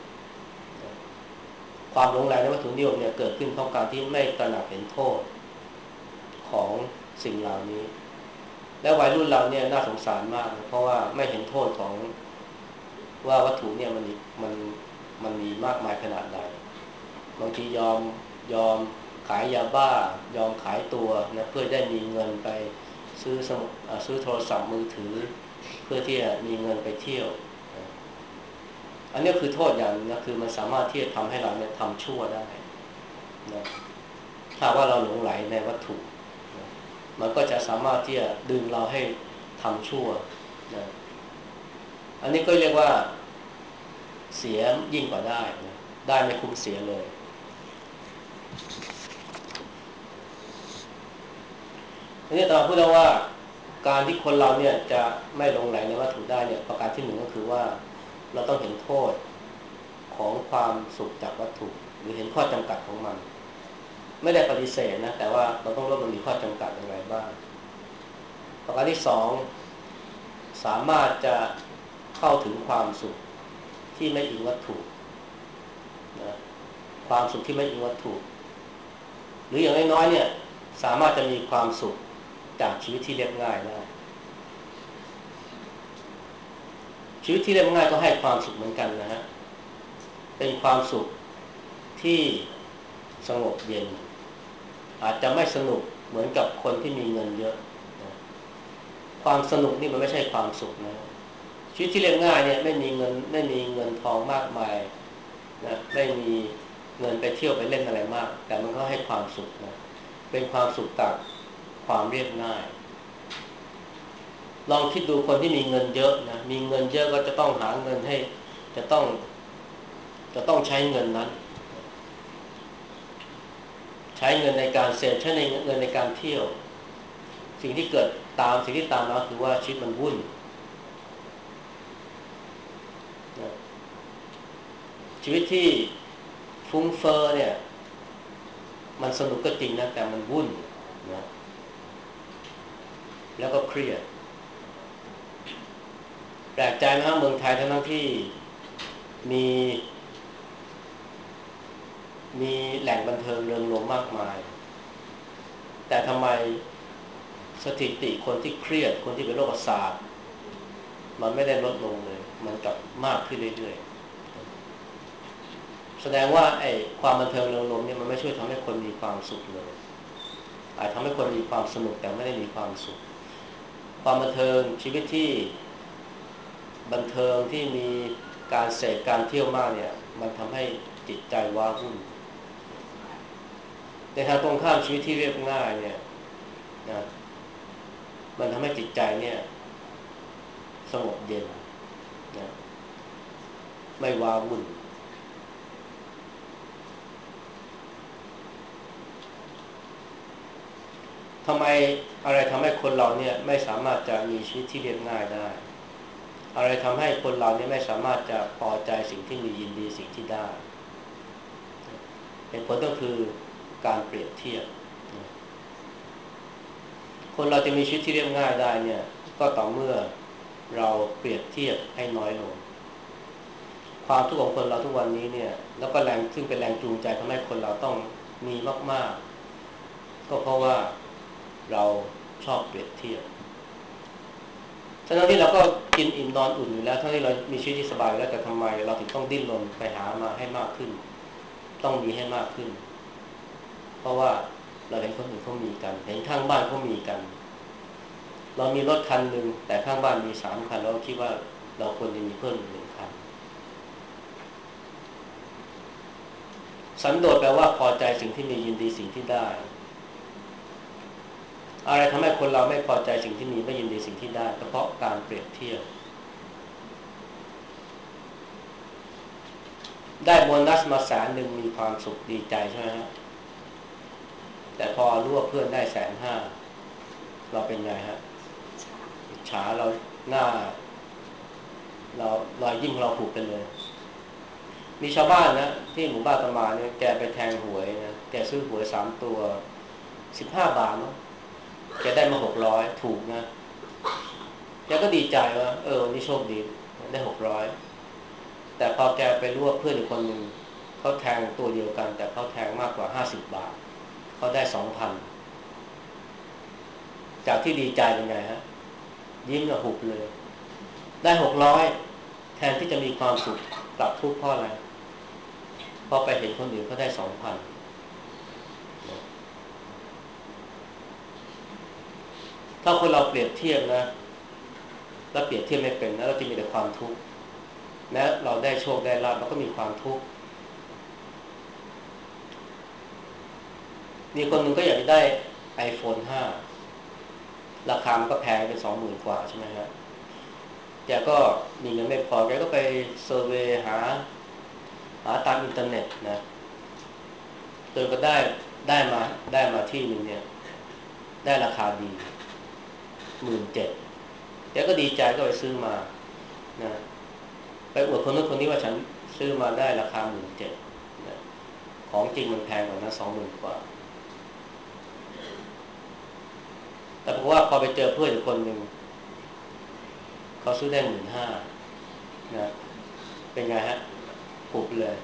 ความหลงไหลในวัตถุนิยมเนี่ยเกิดขึ้นเพราะการที่ไม่ตระหนักเห็นโทษของสิ่งเหล่านี้และวัยรุ่นเราเนี่ยน่าสงสารมากนะเพราะว่าไม่เห็นโทษของว่าวัตถุเนี่ยมันมันมันมีมากมายขนาดใดบางทียอมยอมขายยาบ้ายอมขายตัวนะเพื่อได้มีเงินไปซื้อสมุดซื้อโทรศัพท์มือถือเพื่อที่จะมีเงินไปเที่ยวอันนี้คือโทษอย่างนะคือมันสามารถที่จะทำให้เราเนี่ยทำชั่วได้นะถ้าว่าเราหลงไหลในวัตถุนะมันก็จะสามารถที่จะดึงเราให้ทำชั่วนะอันนี้ก็เรียกว่าเสียยิ่งกว่าได้นะได้ไม่คุ้มเสียเลยอันนี้ตอนพูดว่าการที่คนเราเนี่ยจะไม่หลงไหลในวัตถุได้เนี่ยประการที่หนึ่งก็คือว่าเราต้องเห็นโทษของความสุขจากวัตถุหรือเห็นข้อจำกัดของมันไม่ได้ปฏิเสธนะแต่ว่าเราต้องรู้ว่ามันมีข้อจำกัดอะไรบ้างประการที่สองสามารถจะเข้าถึงความสุขที่ไม่อิงวัตถุนะความสุขที่ไม่อิงวัตถุหรืออย่างน้อยๆเนี่ยสามารถจะมีความสุขจากชีวิตที่เรียบง่ายได้ชีวิตที่เรียบง่ายก็ให้ความสุขเหมือนกันนะฮะเป็นความสุขที่สงบเย็นอาจจะไม่สนุกเหมือนกับคนที่มีเงินเยอะนะความสนุกนี่มันไม่ใช่ความสุขนะชีวิตที่เรียบง่ายเนี่ยไม่มีเงินไม่มีเงินทองมากมายนะไม่มีเงินไปเที่ยวไปเล่นอะไรมากแต่มันก็ให้ความสุขนะเป็นความสุขจากความเรียบง่ายลองคิดดูคนที่มีเงินเยอะนะมีเงินเยอะก็จะต้องหาเงินให้จะต้องจะต้องใช้เงินนั้นใช้เงินในการเสพใช้เงินในการเที่ยวสิ่งที่เกิดตามสิ่งที่ตามมาคือว่าชีวิตมันวุ่นนะชีวิตที่ฟุ้งเฟ้อเนี่ยมันสนุกก็จริงนะแต่มันวุ่นนะแล้วก็เครียดแปลกใจนะเมืองไทยทั้งที่มีมีแหล่งบันเทิงเริงรมย์มากมายแต่ทำไมสถิติคนที่เครียดคนที่เป็นโรคประสาทมันไม่ได้ลดลงเลยมันกลับมากขึ้นเรื่อยๆแสดงว่าไอ้ความบันเทิงเริงรมย์เนี่ยมันไม่ช่วยทำให้คนมีความสุขเลยอาจทำให้คนมีความสนุกแต่ไม่ได้มีความสุขความบันเทิงชีวิตที่บันเทิงที่มีการเสพการเที่ยวมากเนี่ยมันทำให้จิตใจว้าวุ่นในทางตรงข้ามชีวิตที่เรียบง่ายเนี่ยนะมันทำให้จิตใจเนี่ยสงบเย็นนะไม่ว้าวุ่นทำไมอะไรทำให้คนเราเนี่ยไม่สามารถจะมีชีวิตที่เรียบง่ายได้อะไรทำให้คนเราเนี่ยไม่สามารถจะพอใจสิ่งที่มียินดีสิ่งที่ได้เหตุผลก็คือการเปรียบเทียบคนเราจะมีชีวิตที่เรียบง่ายได้เนี่ยก็ต่อเมื่อเราเปรียบเทียบให้น้อยลงความทุกข์ของคนเราทุกวันนี้เนี่ยแล้วก็แรงซึ่งเป็นแรงจูงใจทำให้คนเราต้องมีมากๆก็เพราะว่าเราชอบเปรียบเทียบทั้งที่เราก็กินอิ่มนอนอุ่นอยู่แล้วทั้งที่เรามีชีวิตที่สบายแล้วแต่ทำไมเราถึงต้องดิ้นรนไปหามาให้มากขึ้นต้องมีให้มากขึ้นเพราะว่าเราเห็นคนอื่นเขามีกันเห็นข้างบ้านเขามีกันเรามีรถคันหนึ่งแต่ข้างบ้านมีสามคันเราคิดว่าเราควรจะมีเพิ่มอีกหนึ่งคันสันโดษแปลว่าพอใจสิ่งที่มียินดีสิ่งที่ได้อะไรทำให้คนเราไม่พอใจสิ่งที่มีไม่ยินดีสิ่งที่ได้ก็เพราะการเปรียบเทียบได้โบนัสมาแสนหนึ่งมีความสุขดีใจใช่ไหมฮะแต่พอรู้ว่าเพื่อนได้แสนห้าเราเป็นไงฮะอิจฉาเราหน้าเรารอยยิ้มเราผูกกันเลยมีชาวบ้านนะที่หมู่บ้านประมาณเนี่ยแกไปแทงหวยนะแกซื้อหวยสามตัวสิบห้าบาทเนาะแกได้มาหกร้อยถูกนะแกก็ดีใจว่าเออวันนี้โชคดีได้หกร้อยแต่พอแกไปรู้ว่าเพื่อนอีกคนหนึ่งเขาแทงตัวเดียวกันแต่เขาแทงมากกว่าห้าสิบบาทเขาได้สองพันจากที่ดีใจเป็นไงฮะยิ้มกระหุบเลยได้หกร้อยแทนที่จะมีความสุขกลับทุกข์เพราะอะไรพอไปเห็นคนอื่นเขาได้สองพันถ้าคนเราเปรียบเทียบนะแล้วเปรียบเทียบไม่เป็นนะเราจะมีแต่ความทุกข์แม้เราได้โชคได้ลาภเราก็มีความทุกข์มีคนหนึ่งก็อยากได้ ไอโฟน ห้าราคามันก็แพงเป็นสองหมื่นกว่าใช่ไหมฮะแกก็มีเงินไม่พอแกก็ไปเซอร์เวย์หาหาตามอินเทอร์เน็ตนะจนก็ได้ได้มาได้มาที่นึงเนี่ยได้ราคาดีหมื่นเจ็ดแกก็ดีใจก็ไปซื้อมานะไปอวดคนนู้นคนนี้ว่าฉันซื้อมาได้ราคาหมื่นเจ็ดนะของจริงมันแพงกว่านั้นสองหมื่นกว่าแต่บอกว่าพอไปเจอเพื่อนอีกคนหนึ่งเขาซื้อได้หมื่นห้านะเป็นไงฮะปุบเลย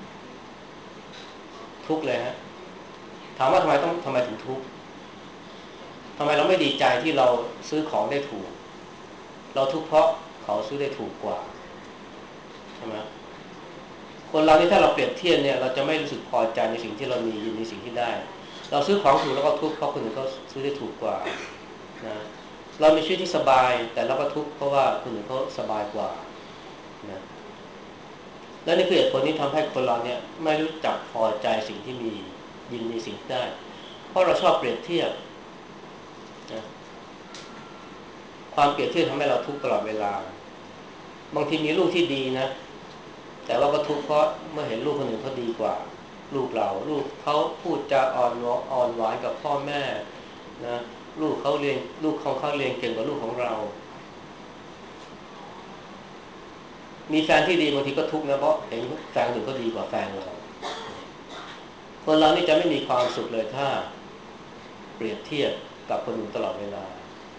ทุกเลยฮะถามว่าทำไมต้องทำไมถึงทุกข์ทำไมเราไม่ดีใจที่เราซื้อของได้ถูกเราทุกข์เพราะเขาซื้อได้ถูกกว่าใช่ไหมคนเรานี่ถ้าเราเปรียบเทียบเนี่ยเราจะไม่รู้สึกพอใจในสิ่งที่เรามียินในสิ่งที่ได้เราซื้อของถูกแล้วก็ทุกข์เพราะคนอื่นเขาซื้อได้ถูกกว่านะเรามีชีวิตที่สบายแต่เราก็ทุกข์เพราะว่าคนอื่นเขาสบายกว่านะและนี่คือเหตุผลที่ทำให้คนเราเนี่ยไม่รู้จักพอใจสิ่งที่มียินในสิ่งที่ได้เพราะเราชอบเปรียบเทียบนะความเปรียบเทียบทำให้เราทุกข์ตลอดเวลาบางทีมีลูกที่ดีนะแต่ว่าก็ทุกข์เพราะเมื่อเห็นลูกคนอื่นเขาดีกว่าลูกเราลูกเขาพูดจาอ่อนอ่อนหวานกับพ่อแม่นะลูกเขาเรียนลูกของเขาเรียนเก่งกว่าลูกของเรามีแฟนที่ดีบางทีก็ทุกข์นะเพราะเห็นแฟนคนอื่นก็ดีกว่าแฟนเราคนเรานี่จะไม่มีความสุขเลยถ้าเปรียบเทียบกับคนอื่นตลอดเวลา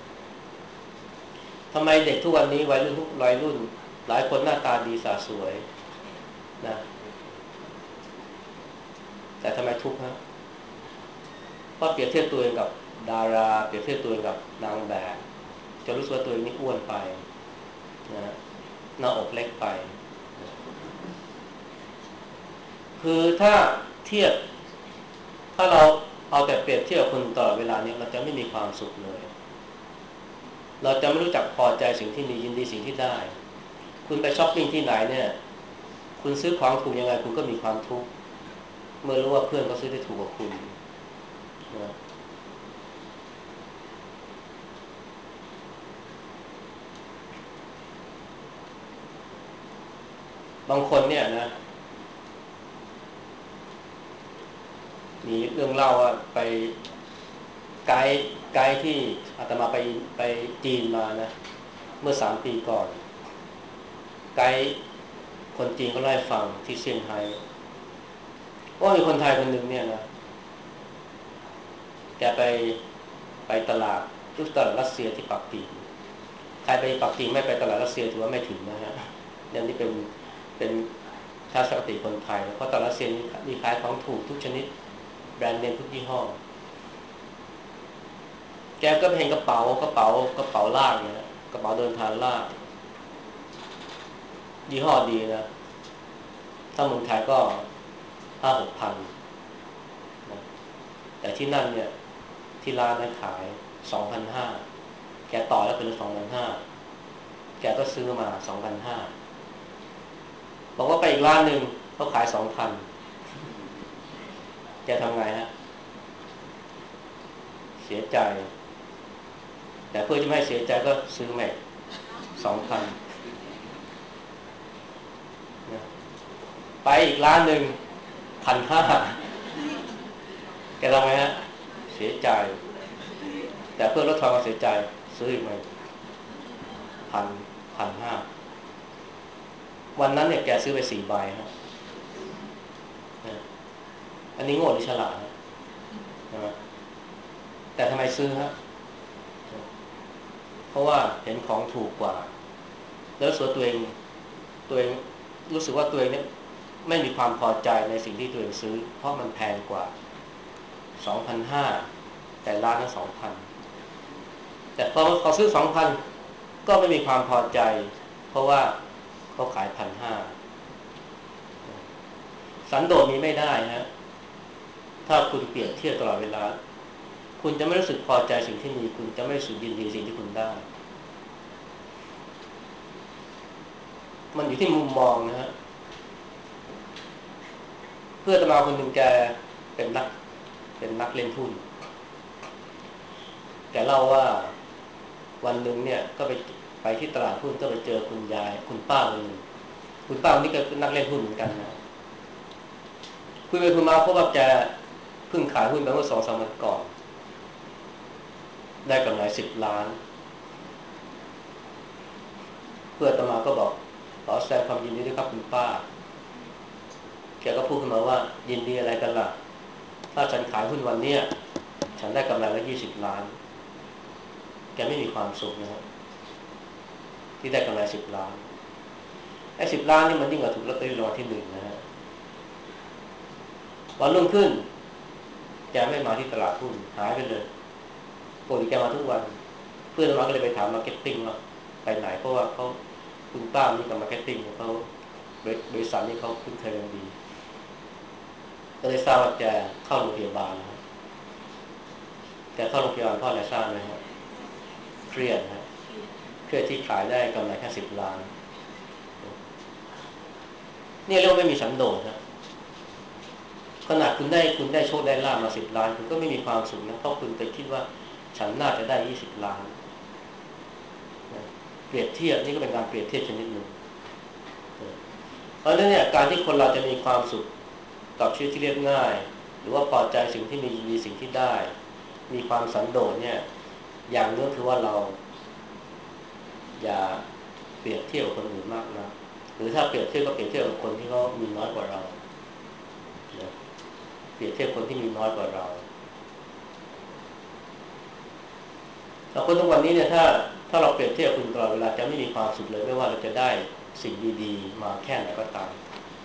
ทำไมเด็กทุกวันนี้วัยรุ่นทุกวัยรุ่นหลายคนหน้าตาดีสะสวยนะแต่ทำไมทุกข์ฮะเพราะเปรียบเทียบตัวเองกับดาราเปรียบเทียบตัวเองกับนางแบบจะรู้สึกว่าตัวเองนี่อ้วนไปนะหน้าอกเล็กไปคือถ้าเทียบถ้าเราเอาแต่เปรียบเทียบกับคนตลอดเวลาเนี่ยเราจะไม่มีความสุขเลยเราจะไม่รู้จักพอใจสิ่งที่มียินดีสิ่งที่ได้คุณไปช้อปปิ้งที่ไหนเนี่ยคุณซื้อของถูกยังไงคุณก็มีความทุกข์เมื่อรู้ว่าเพื่อนเขาซื้อได้ถูกกว่าคุณนะบางคนเนี่ยนะมีเรื่องเล่าว่าไปไกด์ไกด์ที่อาตมาไปไปจีนมานะเมื่อสามปีก่อนไกด์คนจีนเขาเล่าให้ฟังที่เซี่ยงไฮ้ว่ามีคนไทยคนหนึ่งเนี่ยนะแกไปไปตลาดทุกตลาดรัสเซียที่ปักกิ่งใครไปปักกิ่งไม่ไปตลาดรัสเซียถือว่าไม่ถึงนะฮะเนี่ยนี่เป็นเป็นทัศนคติคนไทยเพราะตลาดรัสเซียมีขายของถูกทุกชนิดแบรนด์เนมทุกยี่ห้อแกก็ไปเห็นกระเป๋ากระเป๋ากระเป๋าลากนะกระเป๋าเดินทางลากยี่ห้อดีนะถ้าเมืองไทยก็ห้าหกพันนะแต่ที่นั่นเนี่ยที่ร้านนั้นขายสองพันห้าแกต่อแล้วเป็นสองพันห้าแกก็ซื้อมาสองพันห้าบอกว่าไปอีกร้านหนึ่งเขาขายสองพันแกทำไงฮะเสียใจแต่เพื่อจะไม่เสียใจก็ซื้อใหม่สองพันนะไปอีกร้านหนึ่งพันห้าแกทำไงฮะเสียใจแต่เพื่อลดความเสียใจซื้ออีกใหม่พันพันห้าวันนั้นเนี่ยแกซื้อไปสี่ใบฮะอันนี้โง่หรือฉลาดนะแต่ทำไมซื้อฮะเพราะว่าเห็นของถูกกว่าแล้วส่วนตัวเองตัวเองรู้สึกว่าตัวเองเนี่ยไม่มีความพอใจในสิ่งที่ตัวเองซื้อเพราะมันแพงกว่าสองพันห้าแต่ร้านนั้นสองพันแต่พอเขาซื้อสองพันก็ไม่มีความพอใจเพราะว่าเขาขายพันห้าสันโดษมีไม่ได้นะถ้าคุณเปรียบเทียบตลอดเวลาคุณจะไม่รู้สึกพอใจสิ่งที่มีคุณจะไม่รู้สึกยินดีสิ่งที่คุณได้มันอยู่ที่มุมมองนะฮะเพื่อนตมาคนหนึ่งแกเป็นนักเป็นนักเล่นหุ้นแกเล่าว่าวันหนึ่งเนี่ยก็ไปไปที่ตลาดหุ้นก็ไปเจอคุณยายคุณป้าคนหนึ่งคุณป้าคนนี้ก็เป็นนักเล่นหุ้นเหมือนกันนะคุยไปคุยมาเพราะว่าแกเพิ่งขายหุ้นไปเมื่อสองสามวันก่อนได้กำไรสิบล้านเพื่อนตมาก็บอกขอแสดงความยินดีด้วยครับคุณป้าแกก็พูดขึ้นมาว่ายินดีอะไรกันล่ะถ้าฉันขายหุ้นวันเนี้ยฉันได้กำไรละยี่สิบล้านแกไม่มีความสุขนะครับที่ได้กำไรสิบล้านไอ้สิบล้านนี่มันยิ่งกว่าถูกลอตเตอรี่รางวัลที่หนึ่งนะฮะวันรุ่งขึ้นแกไม่มาที่ตลาดหุ้นหายไปเลยปกติแกมาทุกวันเพื่อนมาก็เลยไปถามมาร์เก็ตติ้งว่าไปไหนเพราะว่าเขาคุณป้านี่กับมาร์เก็ตติ้งเขาบริษัทนี่เขาคุ้นเคยกันดีก็เลยทราบว่าแกเข้าโรงพยาบาลนะแกเข้าโรงพยาบาลเพราะอะไรทราบไหมครับเครียดนะเครียดที่ขายได้กำไรแค่สิบล้านนี่เรียกว่าไม่มีสันโดษนะขนาดคุณได้คุณได้โชคได้ลาภมาสิบล้านคุณก็ไม่มีความสุขนะเพราะคุณไปคิดว่าฉันน่าจะได้ยี่สิบล้านนะเปรียบเทียบนี่ก็เป็นการเปรียบเทียบชนิดหนึ่งเพราะฉะนั้นเนี่ยการที่คนเราจะมีความสุขกับชีวิตที่เรียบง่ายหรือว่าพอใจสิ่งที่มีมีสิ่งที่ได้มีความสันโดษเนี่ยอย่างนึงคือว่าเราอย่าเปรียบเทียบกับคนอื่นมากนะหรือถ้าเปรียบเทียบก็เปรียบเทียบกับคนที่เขามีน้อยกว่าเราเปรียบเทียบคนที่มีน้อยกว่าเราแล้วคนทุกวันนี้เนี่ยถ้าถ้าเราเปรียบเทียบคนตลอดเวลาจะไม่มีความสุขเลยไม่ว่าเราจะได้สิ่งดีๆมาแค่ไหนก็ตาม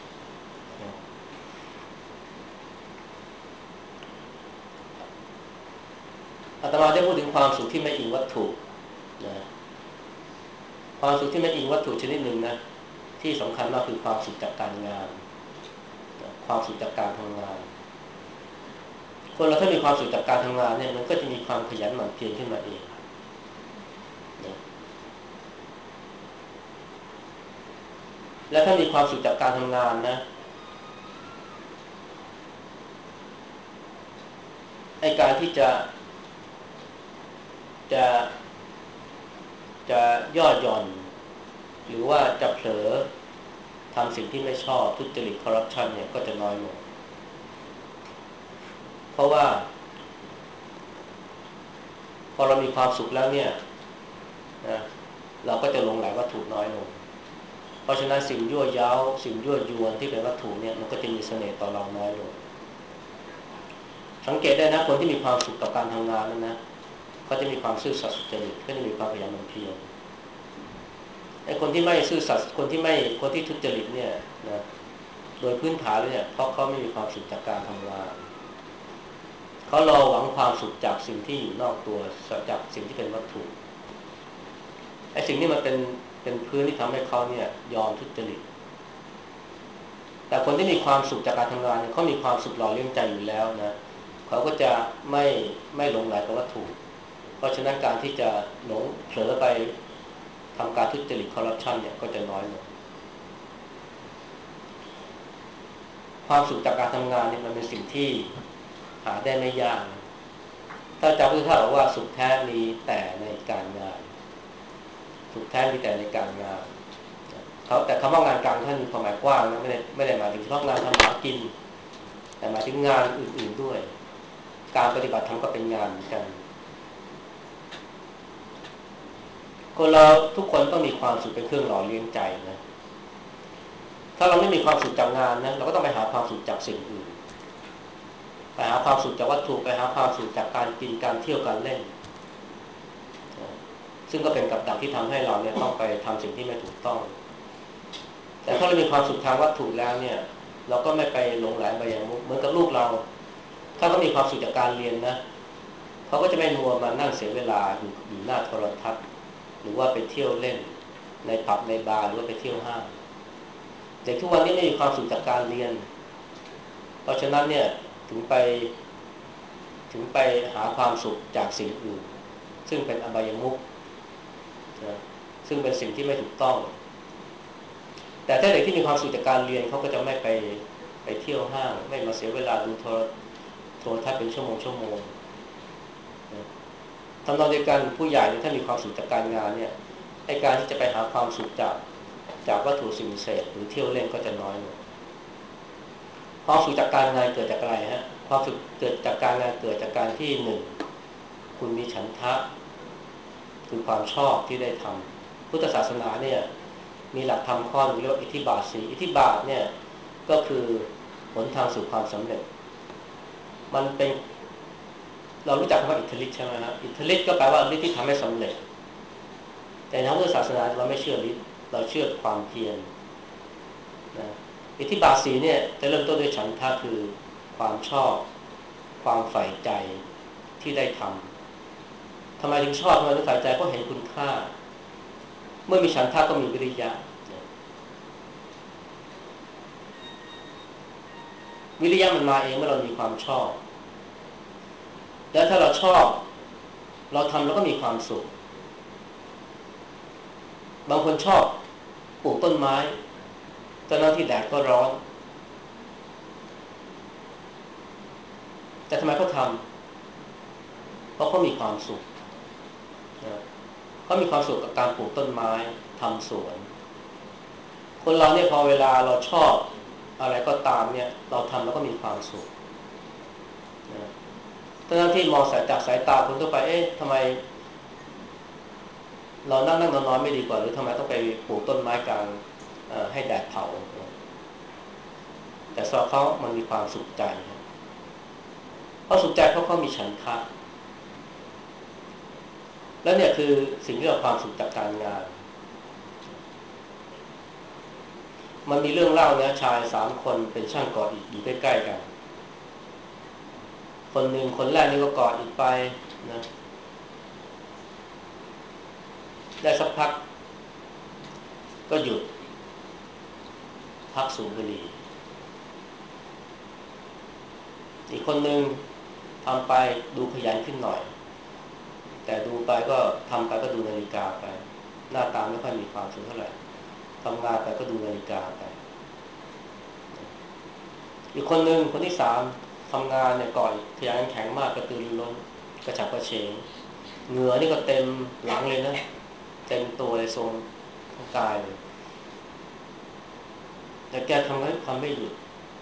อาตมาจะพูดถึงความสุขที่ไม่อิงวัตถุนะความสุขที่ไม่อิงวัตถุชนิดหนึ่งนะที่สำคัญมากคือความสุขจากการงานความสุขจากการทำงานคนเราถ้ามีความสุขจากการทำงานเนี่ยมันก็จะมีความขยันหมั่นเพียรขึ้นมาเองนะและถ้ามีความสุขจากการทำงานนะไอ้การที่จะจะจะย่อหย่อนหรือว่าจะเผลอทำสิ่งที่ไม่ชอบทุจริตคอร์รัปชันเนี่ยก็จะน้อยลงเพราะว่าพอเรามีความสุขแล้วเนี่ยนะเราก็จะหลงไหลวัตถุน้อยลงเพราะฉะนั้นสิ่งยั่วย้าวสิ่งยั่วยวนที่เป็นวัตถุเนี่ยมันก็จะมีเสน่ห์ต่อเราน้อยลงสังเกตได้นะคนที่มีความสุขกับการทำงานนั้นนะเขาจะมีความซื่อสัตย์สุจริตเขาจะมีความขยันหมั่นเพียรไอ้คนที่ไม่ซื่อสัตย์คนที่ไม่คนที่ทุจริตเนี่ยนะโดยพื้นฐานเลยเนี่ยเพราะเขาไม่มีความสุขจากการทำงานเขารอหวังความสุขจากสิ่งที่อยู่นอกตัวจากสิ่งที่เป็นวัตถุไอ้สิ่งนี้มันเป็นเป็นพื้นที่ทำให้เขาเนี่ยยอมทุจริตแต่คนที่มีความสุขจากการทำงานเนี่ยเขามีความสุขหล่อเลี้ยงใจอยู่แล้วนะเขาก็จะไม่ไม่หลงไหลกับวัตถุเพราะฉะนั้นการที่จะหลงเผลอไปทำการทุจริตคอร์รัปชันเนี่ยก็จะน้อยลงความสุขจากการทำงานเนี่ยมันเป็นสิ่งที่หาได้ไม่ยากถ้าจำพุทธทาสบอกว่าสุขแท้มีแต่ในการงานสุขแท้มีแต่ในการงานเขาแต่คำว่างานการท่านมีความหมายกว้างนะไม่ได้ไม่ได้หมายถึงเฉพาะงานทำหากินแต่หมายถึงงานอื่นๆด้วยการปฏิบัติธรรมก็เป็นงานเหมือนกันคนเราทุกคนต้องมีความสุขเป็นเครื่องหล่อเลี้ยงใจนะถ้าเราไม่มีความสุขจากงานนะเราก็ต้องไปหาความสุขจากสิ่งอื่นไปหาความสุขจากวัตถุไปหาความสุขจากการกินการเที่ยวการเล่นซึ่งก็เป็นกับดักที่ทำให้เราเนี่ยต้องไปทำสิ่งที่ไม่ถูกต้องแต่ถ้าเรามีความสุขทางวัตถุแล้วเนี่ยเราก็ไม่ไปหลงไหลไปอย่างมุกเหมือนกับลูกเราถ้าเขามีความสุขจากการเรียนนะเขาก็จะไม่มัวมานั่งเสียเวลาอยู่อยู่หน้าโทรทัศน์หรือว่าไปเที่ยวเล่นในผับในบาร์หรือว่าไปเที่ยวห้างเด็กทุกวันนี้ไม่มีความสุขจากการเรียนเพราะฉะนั้นเนี่ยถึงไปถึงไปหาความสุขจากสิ่งอื่นซึ่งเป็นอบายมุขนะซึ่งเป็นสิ่งที่ไม่ถูกต้องแต่ถ้าเด็กที่มีความสุขจากการเรียนเขาก็จะไม่ไปไปเที่ยวห้างไม่มาเสียเวลาดูโทรโทรทัศน์เป็นชั่วโมงชั่วโมงทำนองเดียวกันผู้ใหญ่ถ้ามีความสุขจากการงานเนี่ยไอ้การที่จะไปหาความสุขจากจากวัตถุสิ่งเสพหรือเที่ยวเล่นก็จะน้อยลงความสุขจากการงานเกิดจากอะไรฮะความสุขเกิดจากการงานเกิดจากการที่หนึ่งคุณมีฉันทะคือความชอบที่ได้ทำพุทธศาสนาเนี่ยมีหลักธรรมข้อนึงเรียกว่าอิทธิบาทสี่อิทธิบาทเนี่ยก็คือหนทางสู่ความสำเร็จมันเป็นเรารู้จักคำว่าอิทธิฤทธิ์ใช่ไหมครับอิทธิฤทธิ์ก็แปลว่าฤทธิ์ที่ทำให้สำเร็จแต่ในทางพุทธศาสนาเราไม่เชื่อฤทธิ์เราเชื่อความเพียรนะอิทธิบาทสีเนี่ยจะเริ่มต้นด้วยฉันทะคือความชอบความใฝ่ใจที่ได้ทำทำไมถึงชอบทำไมถึงใฝ่ใจเพราะเห็นคุณค่าเมื่อมีฉันทะก็มีวิริยะวิริยะมันมาเองเมื่อเรามีความชอบแล้วถ้าเราชอบเราทำแล้วก็มีความสุขบางคนชอบปลูกต้นไม้ตอนนั้นที่แดดก็ร้อนแต่ทำไมเขาทำเพราะเขามีความสุขนะเขามีความสุขกับการปลูกต้นไม้ทำสวนคนเราเนี่ยพอเวลาเราชอบอะไรก็ตามเนี่ยเราทำแล้วก็มีความสุขนะตอนนั้นที่มองสายจากสายตาคนทั่วไปเอ๊ะทำไมเรานั่งนั่งนอนนอนไม่ดีกว่าหรือทำไมต้องไปปลูกต้นไม้กลางให้แดดเผาแต่สำหรับเขามันมีความสุขใจเพราะสุขใจเพราะเขามีฉันทะแล้วเนี่ยคือสิ่งที่เราความสุขจากการงานมันมีเรื่องเล่านะชายสามคนเป็นช่างก่ออิฐอยู่ใกล้ๆกันคนหนึ่งคนแรกนี่ก็ก่ออิฐไปนะได้สักพักก็หยุดพักสูบบุหรี่อีกคนหนึ่งทำไปดูขยันขึ้นหน่อยแต่ดูไปก็ทำไปก็ดูนาฬิกาไปหน้าตาไม่ค่อยมีความสุขเท่าไหร่ทำงานไปก็ดูนาฬิกาไปอีกคนหนึ่งคนที่สามทำงานเนี่ยก่อนขยันแข็งมากกระตือรือร้นกระฉับกระเฉงเหงื่อนี่ก็เต็มหลังเลยนะเต็มตัวเลยทรงทั้งกายเลยแต่แกทำให้ทำไม่หยุด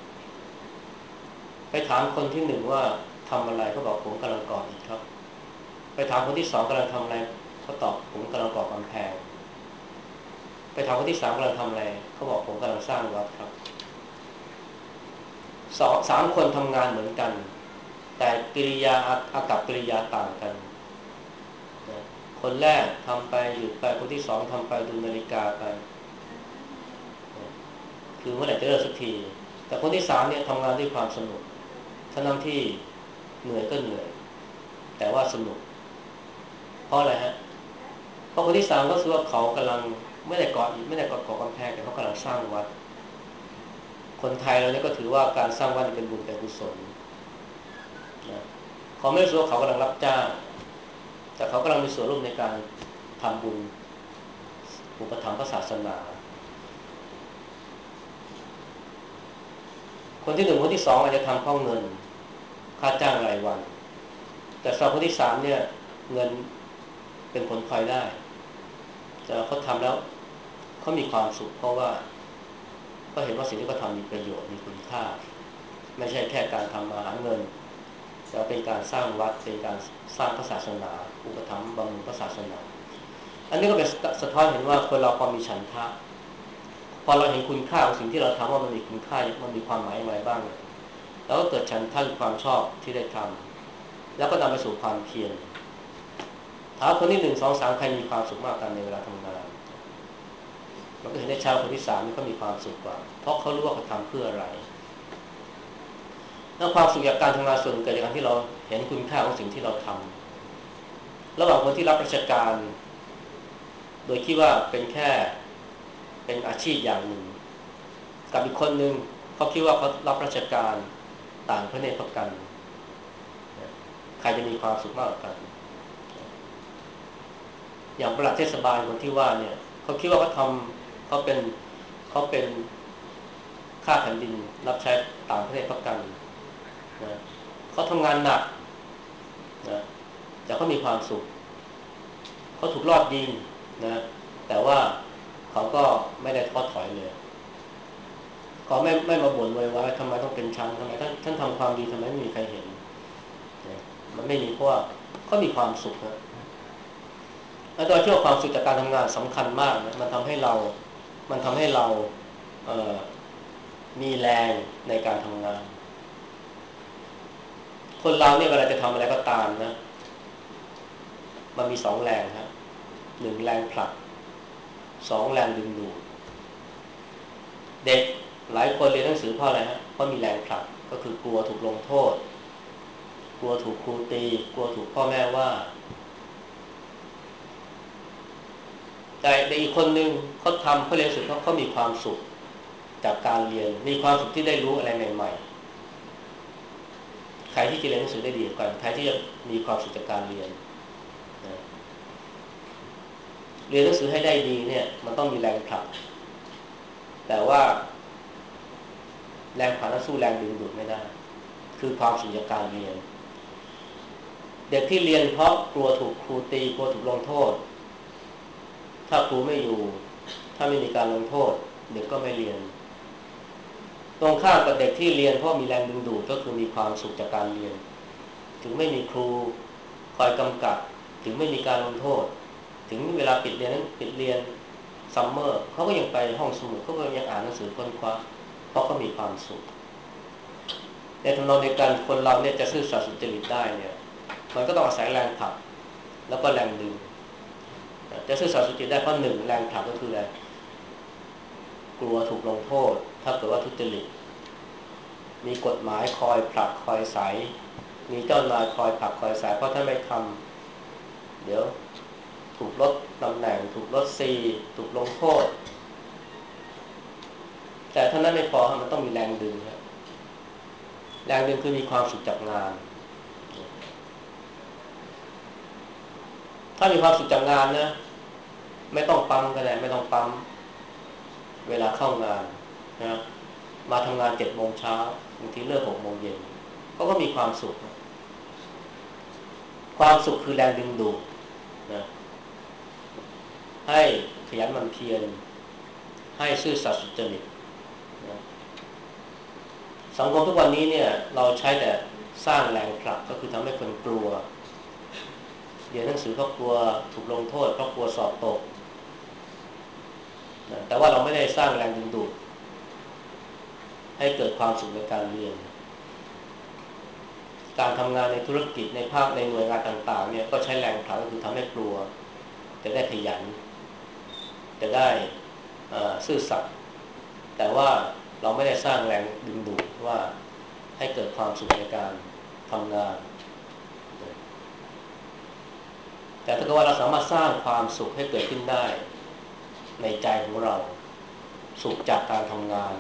ไปถามคนที่หนึ่งว่าทำอะไรเขาบอกผมกำลังก่ออิฐครับไปถามคนที่สองกำลังทำอะไรเขาตอบผมกำลังก่อกำแพงไปถามคนที่สามกำลังทำอะไรเขาบอกผมกำลังสร้างวัดครับสองสามคนทำงานเหมือนกันแต่กิริยาอากับกิริยาต่างกันนะคนแรกทำไปหยุดไปคนที่สองทำไปดูนาฬิกาไปนะคือเมื่อไหร่จะเลิกสักทีแต่คนที่สามเนี่ยทำงานด้วยความสนุกทั้งที่เหนื่อยก็เหนื่อยแต่ว่าสนุกเพราะอะไรฮะเพราะคนที่สามก็คือว่าเขากำลังไม่ได้ก่ออิฐไม่ได้ก่อก่อกำแพงแต่เขากำลังสร้างวัดคนไทยเราเนี่ยก็ถือว่าการสร้างวัดเป็นบุญเป็นกุศลนะเขาไม่รู้สึกว่าเขากำลังรับจ้างแต่เขากำลังมีส่วนร่วมในการทำบุญอุปถัมภ์ศาสนาคนที่หนึ่งคนที่สองอาจจะทำเพราะเงินค่าจ้างรายวันแต่สำหรับคนที่สามเนี่ยเงินเป็นผลพลอยได้แต่เขาทำแล้วเขามีความสุขเพราะว่าก็เห็นว่าสิ่งที่เขาทำมีประโยชน์มีคุณค่าไม่ใช่แค่การทำมาหาเงินแต่เป็นการสร้างวัดเป็นการสร้างพระศาสนาอุปถัมภ์บำรุงพระศาสนาอันนี้ก็เป็นสะท้อนเห็นว่าคนเราพอมีฉันทะพอเราเห็นคุณค่าของสิ่งที่เราทำว่ามันมีคุณค่ามันมีความหมายอย่างไรบ้างแล้วก็เกิดฉันทะคือความชอบที่ได้ทำแล้วก็นำไปสู่ความเพียรถามคนที่หนึ่งสองสามใครมีความสุขมากกันในเวลาทำงานมันก็เห็นได้ชาวคนที่สามนี่เขามีความสุขกว่าเพราะเขารู้ว่าเขาทำเพื่ออะไรแล้วความสุขจากการทำงานส่วนเกิดจากการที่เราเห็นคุณค่าของสิ่งที่เราทำระหว่างคนที่รับราชการโดยคิดว่าเป็นแค่เป็นอาชีพอย่างหนึ่งกับอีกคนหนึ่งเขาคิดว่าเขารับราชการต่างพระเนตรพระกันใครจะมีความสุขมากกว่ากันอย่างปลัดเทศบาลคนที่ว่าเนี่ยเขาคิดว่าเขาทำเขาเป็นเขาเป็นข้าแผ่นดินรับใช้ต่างประเทศพักกันนะเขาทำงานหนักนะแต่เขามีความสุขเขาถูกลอบยิงนะแต่ว่าเขาก็ไม่ได้ท้อถอยเลยเขาไม่ไม่มาบ่นไว้ว่าทำไมต้องเป็นชั้นทำไมท่านท่านทำความดีทำไมไม่มีใครเห็นนะมันไม่มีเพราะว่าเขามีความสุขนะแล้วโดยที่ว่าความสุขจากการทำงานสำคัญมากนะมันทำให้เรา มันทำให้เราเอ่อมีแรงในการทำงานคนเราเนี่ยเวลาจะทำอะไรก็ตามนะมันมีสองแรงครับหนึ่งแรงผลักสองแรงดึงดูดเด็กหลายคนเรียนหนังสือเพราะอะไรฮะเพราะมีแรงผลักก็คือกลัวถูกลงโทษกลัวถูกครูตีกลัวถูกพ่อแม่ว่าแต่เด็กอีกคนนึงเขาทำเขาเรียนหนังสือเพราะเขามีความสุขจากการเรียนมีความสุขที่ได้รู้อะไรใหม่ๆใครที่จะเรียนหนังสือได้ดีกว่าใครที่จะมีความสุขจากการเรียนนะเรียนหนังสือให้ได้ดีเนี่ยมันต้องมีแรงผลักแต่ว่าแรงผลักนั้นสู้แรงดึงดูดไม่ได้คือความสุขจากการเรียนเด็กที่เรียนเพราะกลัวถูกครูตีกลัวถูกลงโทษถ้าครูไม่อยู่ถ้าไม่มีการลงโทษเด็กก็ไม่เรียนตรงข้ามกับเด็กที่เรียนเพราะมีแรงดึงดูดก็คือมีความสุขจากการเรียนถึงไม่มีครูคอยกำกับถึงไม่มีการลงโทษถึงเวลาปิดเรียนนั้นปิดเรียนซัมเมอร์เขาก็ยังไปห้องสมุดเขาก็ยังอ่านหนังสือค้นคว้าเพราะเขามีความสุขในทำนองเดียวกันคนเราเนี่ยจะซื่อสัตย์สุจริตได้เนี่ยมันก็ต้องอาศัยแรงผลักแล้วก็แรงดึงจะซื่อสัตย์สุจริตได้เพราะหนึ่งแรงผลักก็คืออะไรกลัวถูกลงโทษถ้าเกิดว่าทุจริตมีกฎหมายคอยผลักคอยใส่มีเจ้านายคอยผลักคอยใส่เพราะถ้าไม่ทำเดี๋ยวถูกลดตำแหน่งถูกลดซีถูกลงโทษแต่เท่านั้นไม่พอมันต้องมีแรงดึงครับแรงดึงคือมีความสุขจากงานถ้ามีความสุขจากงานนะไม่ต้องปั๊มก็ได้ไม่ต้องปั๊มเวลาเข้างานนะมาทำงานเจ็ดโมงเช้าบางทีเลิกหกโมงเย็นเขาก็มีความสุขความสุขคือแรงดึงดูดนะให้ขยันหมั่นเพียรให้ซื่อสัตย์สุจริตนะสังคมทุกวันนี้เนี่ยเราใช้แต่สร้างแรงผลักก็คือทำให้คนกลัวเรียนหนังสือเพราะกลัวถูกลงโทษเพราะกลัวสอบตกนะแต่ว่าเราไม่ได้สร้างแรงดึงดูดให้เกิดความสุขในการเรียนการทำงานในธุรกิจในภาคในหน่วยงานต่างๆเนี่ยก็ใช้แรงผลักก็คือทำให้กลัวจะได้ขยันจะได้ซื่อสัตย์แต่ว่าเราไม่ได้สร้างแรงดึงดูดว่าให้เกิดความสุขในการทำงานแต่ถ้าเกิดว่าเราสามารถสร้างความสุขให้เกิดขึ้นได้ในใจของเราสุขจากการทำงาน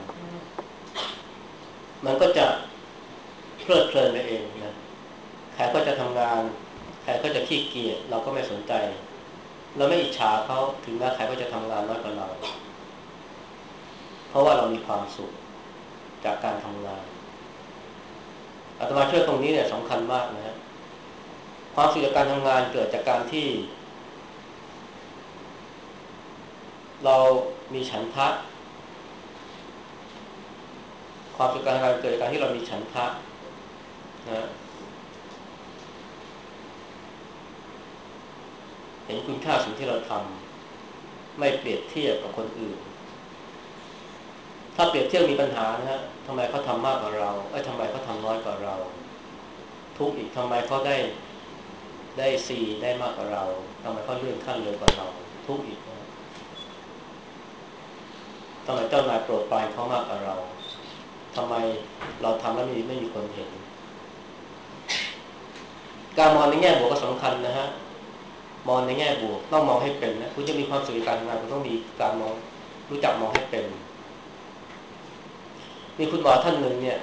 มันก็จะเพลิดเพลินไปเองนะใครก็จะทำงานใครก็จะขี้เกียจเราก็ไม่สนใจเราไม่อิจฉาเขาถึงแม้ใครก็จะทำงานน้อยกว่าเราเพราะว่าเรามีความสุขจากการทำงานอาตมาเชื่อตรงนี้เนี่ยสำคัญมากนะฮะความสุขจากการทำงานเกิดจากการที่เรามีฉันทะความสุขการทำงานเกิดจากการที่เรามีฉันทะนะเห็นคุณค่าสิ่งที่เราทำไม่เปรียบเทียบกับคนอื่นถ้าเปรียบเทียบมีปัญหานะฮะทำไมเขาทำมากกว่าเราเอ้ยทำไมเขาทำน้อยกว่าเราทุกข์อีกทำไมเขาได้ได้ซีได้มากกว่าเราทำไมเขาเลื่อนขั้นเร็วกว่าเราทุกข์อีกนะทำไมเจ้านายโปรดปรานเขามากกว่าเราทำไมเราทำแล้วไม่ไม่มีคนเห็นการมองในแง่บวกก็สำคัญนะฮะมองในแง่บวกต้องมองให้เป็นนะคุณจะมีความสุขในการทำงานคุณต้องมีการมองรู้จักมองให้เป็นมีคุณหมอท่านหนึ่งเนี่ย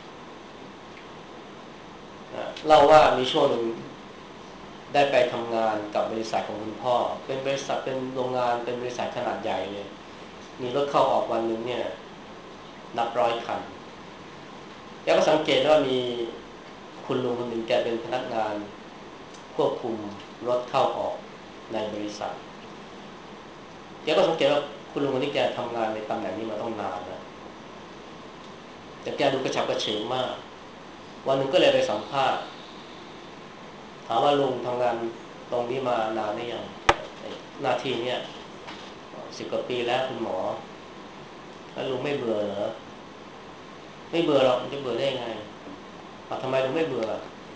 เล่าว่ามีช่วงหนึ่งได้ไปทำงานกับบริษัทของคุณพ่อเป็นบริษัทเป็นโรงงานเป็นบริษัทขนาดใหญ่เลยมีรถเข้าออกวันหนึ่งเนี่ยนับร้อยคันแกก็สังเกตว่ามีคุณลุงคนหนึ่งแกเป็นพนักงานควบคุมรถเข้าออกในบริษัทแกก็สังเกตว่าคุณลุงคนนี้แกทำงานในตำแหน่งนี้มาต้องนานแล้วแต่แกดูกระฉับกระเฉงมากวันหนึ่งก็เลยไปสัมภาษณ์ถามว่าลุงทำงานตรงนี้มานานหรือยังหน้าที่เนี่ยสิบกว่าปีแล้วคุณหมอแล้วลุงไม่เบื่อเหรอไม่เบื่อหรอกมันจะเบื่อได้ยังไงทำไมลุงไม่เบื่อ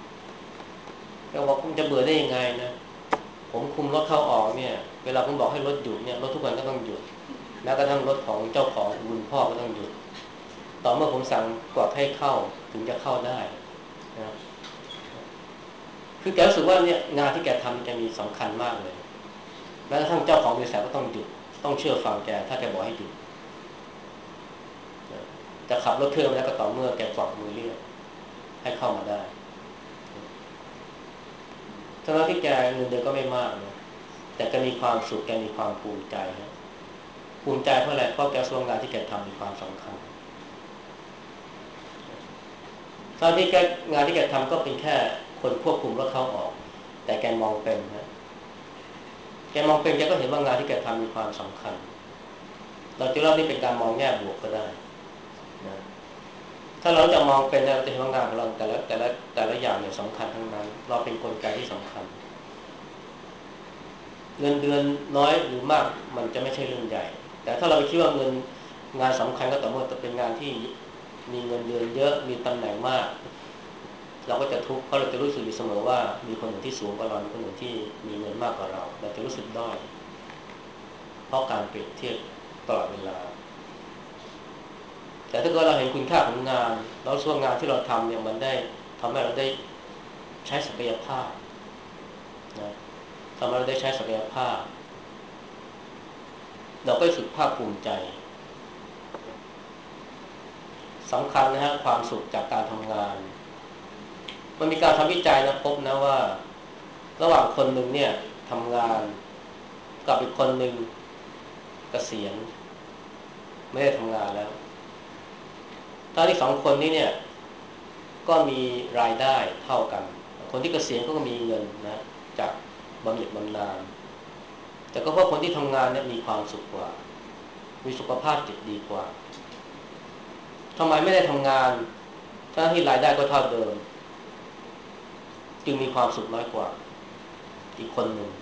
แกบอกผมจะเบื่อได้ยังไงนะผมคุมรถเข้าออกเนี่ยเวลาผมบอกให้รถหยุดเนี่ยรถทุกคันก็ต้องหยุดแม้กระทั่งรถของเจ้าของคุณพ่อก็ต้องหยุดต่อเมื่อผมสั่งกดให้เข้าถึงจะเข้าได้นะคือแกรู้สึกว่าเนี่ยงานที่แกทำแกมีสำคัญมากเลยแม้กระทั่งเจ้าของบริษัทก็ต้องหยุดต้องเชื่อฟังแกถ้าแกบอกให้หยุดจะขับรถเครื่องแล้วก็ต่อเมื่อแกกวักมือเรียกให้เข้ามาได้ทั้งที่แกเงินเดือนก็ไม่มากนะแต่แกมีความสุขแกมีความภูมิใจนะภูมิใจเพราะอะไรเพราะแกส่วนงานที่แกทำมีความสำคัญตอนที่แกงานที่แกทำก็เป็นแค่คนควบคุมรถเข้าออกแต่แกมองเป็นนะแกมองเป็นแกก็เห็นว่างานที่แกทำมีความสำคัญเราจะเล่าที่เป็นการมองแง่บวกก็ได้นะถ้าเราจะมองเป็นเราจะเห็นว่างานของเราแต่ละแต่ละแต่ละอย่างเนี่ยสำคัญทั้งนั้นเราเป็นกลไกที่สำคัญเงินเดือนน้อยหรือมากมันจะไม่ใช่เรื่องใหญ่แต่ถ้าเราไปคิดว่าเงินงานสำคัญก็ต่อเมื่อจะเป็นงานที่มีเงินเดือนเยอะมีตำแหน่งมากเราก็จะทุกข์เพราะเราจะรู้สึกอยู่เสมอว่ามีคนหนึ่งที่สูงกว่าเรามีคนหนึ่งที่มีเงินมากกว่าเราเราจะรู้สึกด้อยเพราะการเปรียบเทียบตลอดเวลาแต่ถ้าเกิดเราเห็นคุณค่าของงานแล้วส่วนงานที่เราทำเนี่ยมันได้ทำให้เราได้ใช้ศักยภาพนะทำให้เราได้ใช้ศักยภาพเราก็รู้สึกภาคภูมิใจสำคัญนะฮะความสุขจากการทำงานมันมีการทำวิจัยนะพบนะว่าระหว่างคนหนึ่งเนี่ยทำงานกับอีกคนหนึ่งเกษียณไม่ได้ทำงานแล้วถ้าที่สองคนนี้เนี่ยก็มีรายได้เท่ากันคนที่เกษียณก็มีเงินนะจากบำเหน็จบำนาญแต่ก็เพราะคนที่ทำงานเนี่ยมีความสุขกว่ามีสุขภาพจิตดีกว่าทำไมไม่ได้ทำงานถ้าที่รายได้ก็เท่าเดิมจึงมีความสุขน้อยกว่าอีกคนหนึ่ง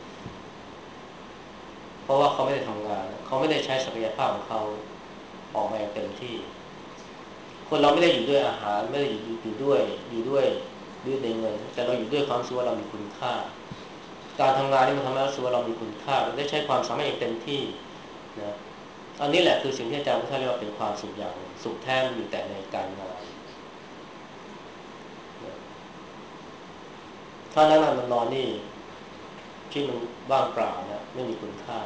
เพราะว่าเขาไม่ได้ทำงานเขาไม่ได้ใช้ศักยภาพของเขาออกมาอย่างเต็มที่คนเราไม่ได้อยู่ด้วยอาหารไม่ได้อยู่ด้วยอยู่ด้วยด้วยเงินแต่เราอยู่ด้วยความรู้สึกว่าเรามีคุณค่าการทำงานนี่มันทำให้เรารู้สึกว่าเรามีคุณค่าเราได้ใช้ความสามารถอย่างเต็มที่นะอันนี้แหละคือสิ่งที่อาจารย์พุทธาเรียกว่าเป็นความสุขอย่างสุขแท้อยู่แต่ในการงานถ้านั่งนั่งนอนนี่ที่มันว่างเปล่านะไม่มีคุณค่า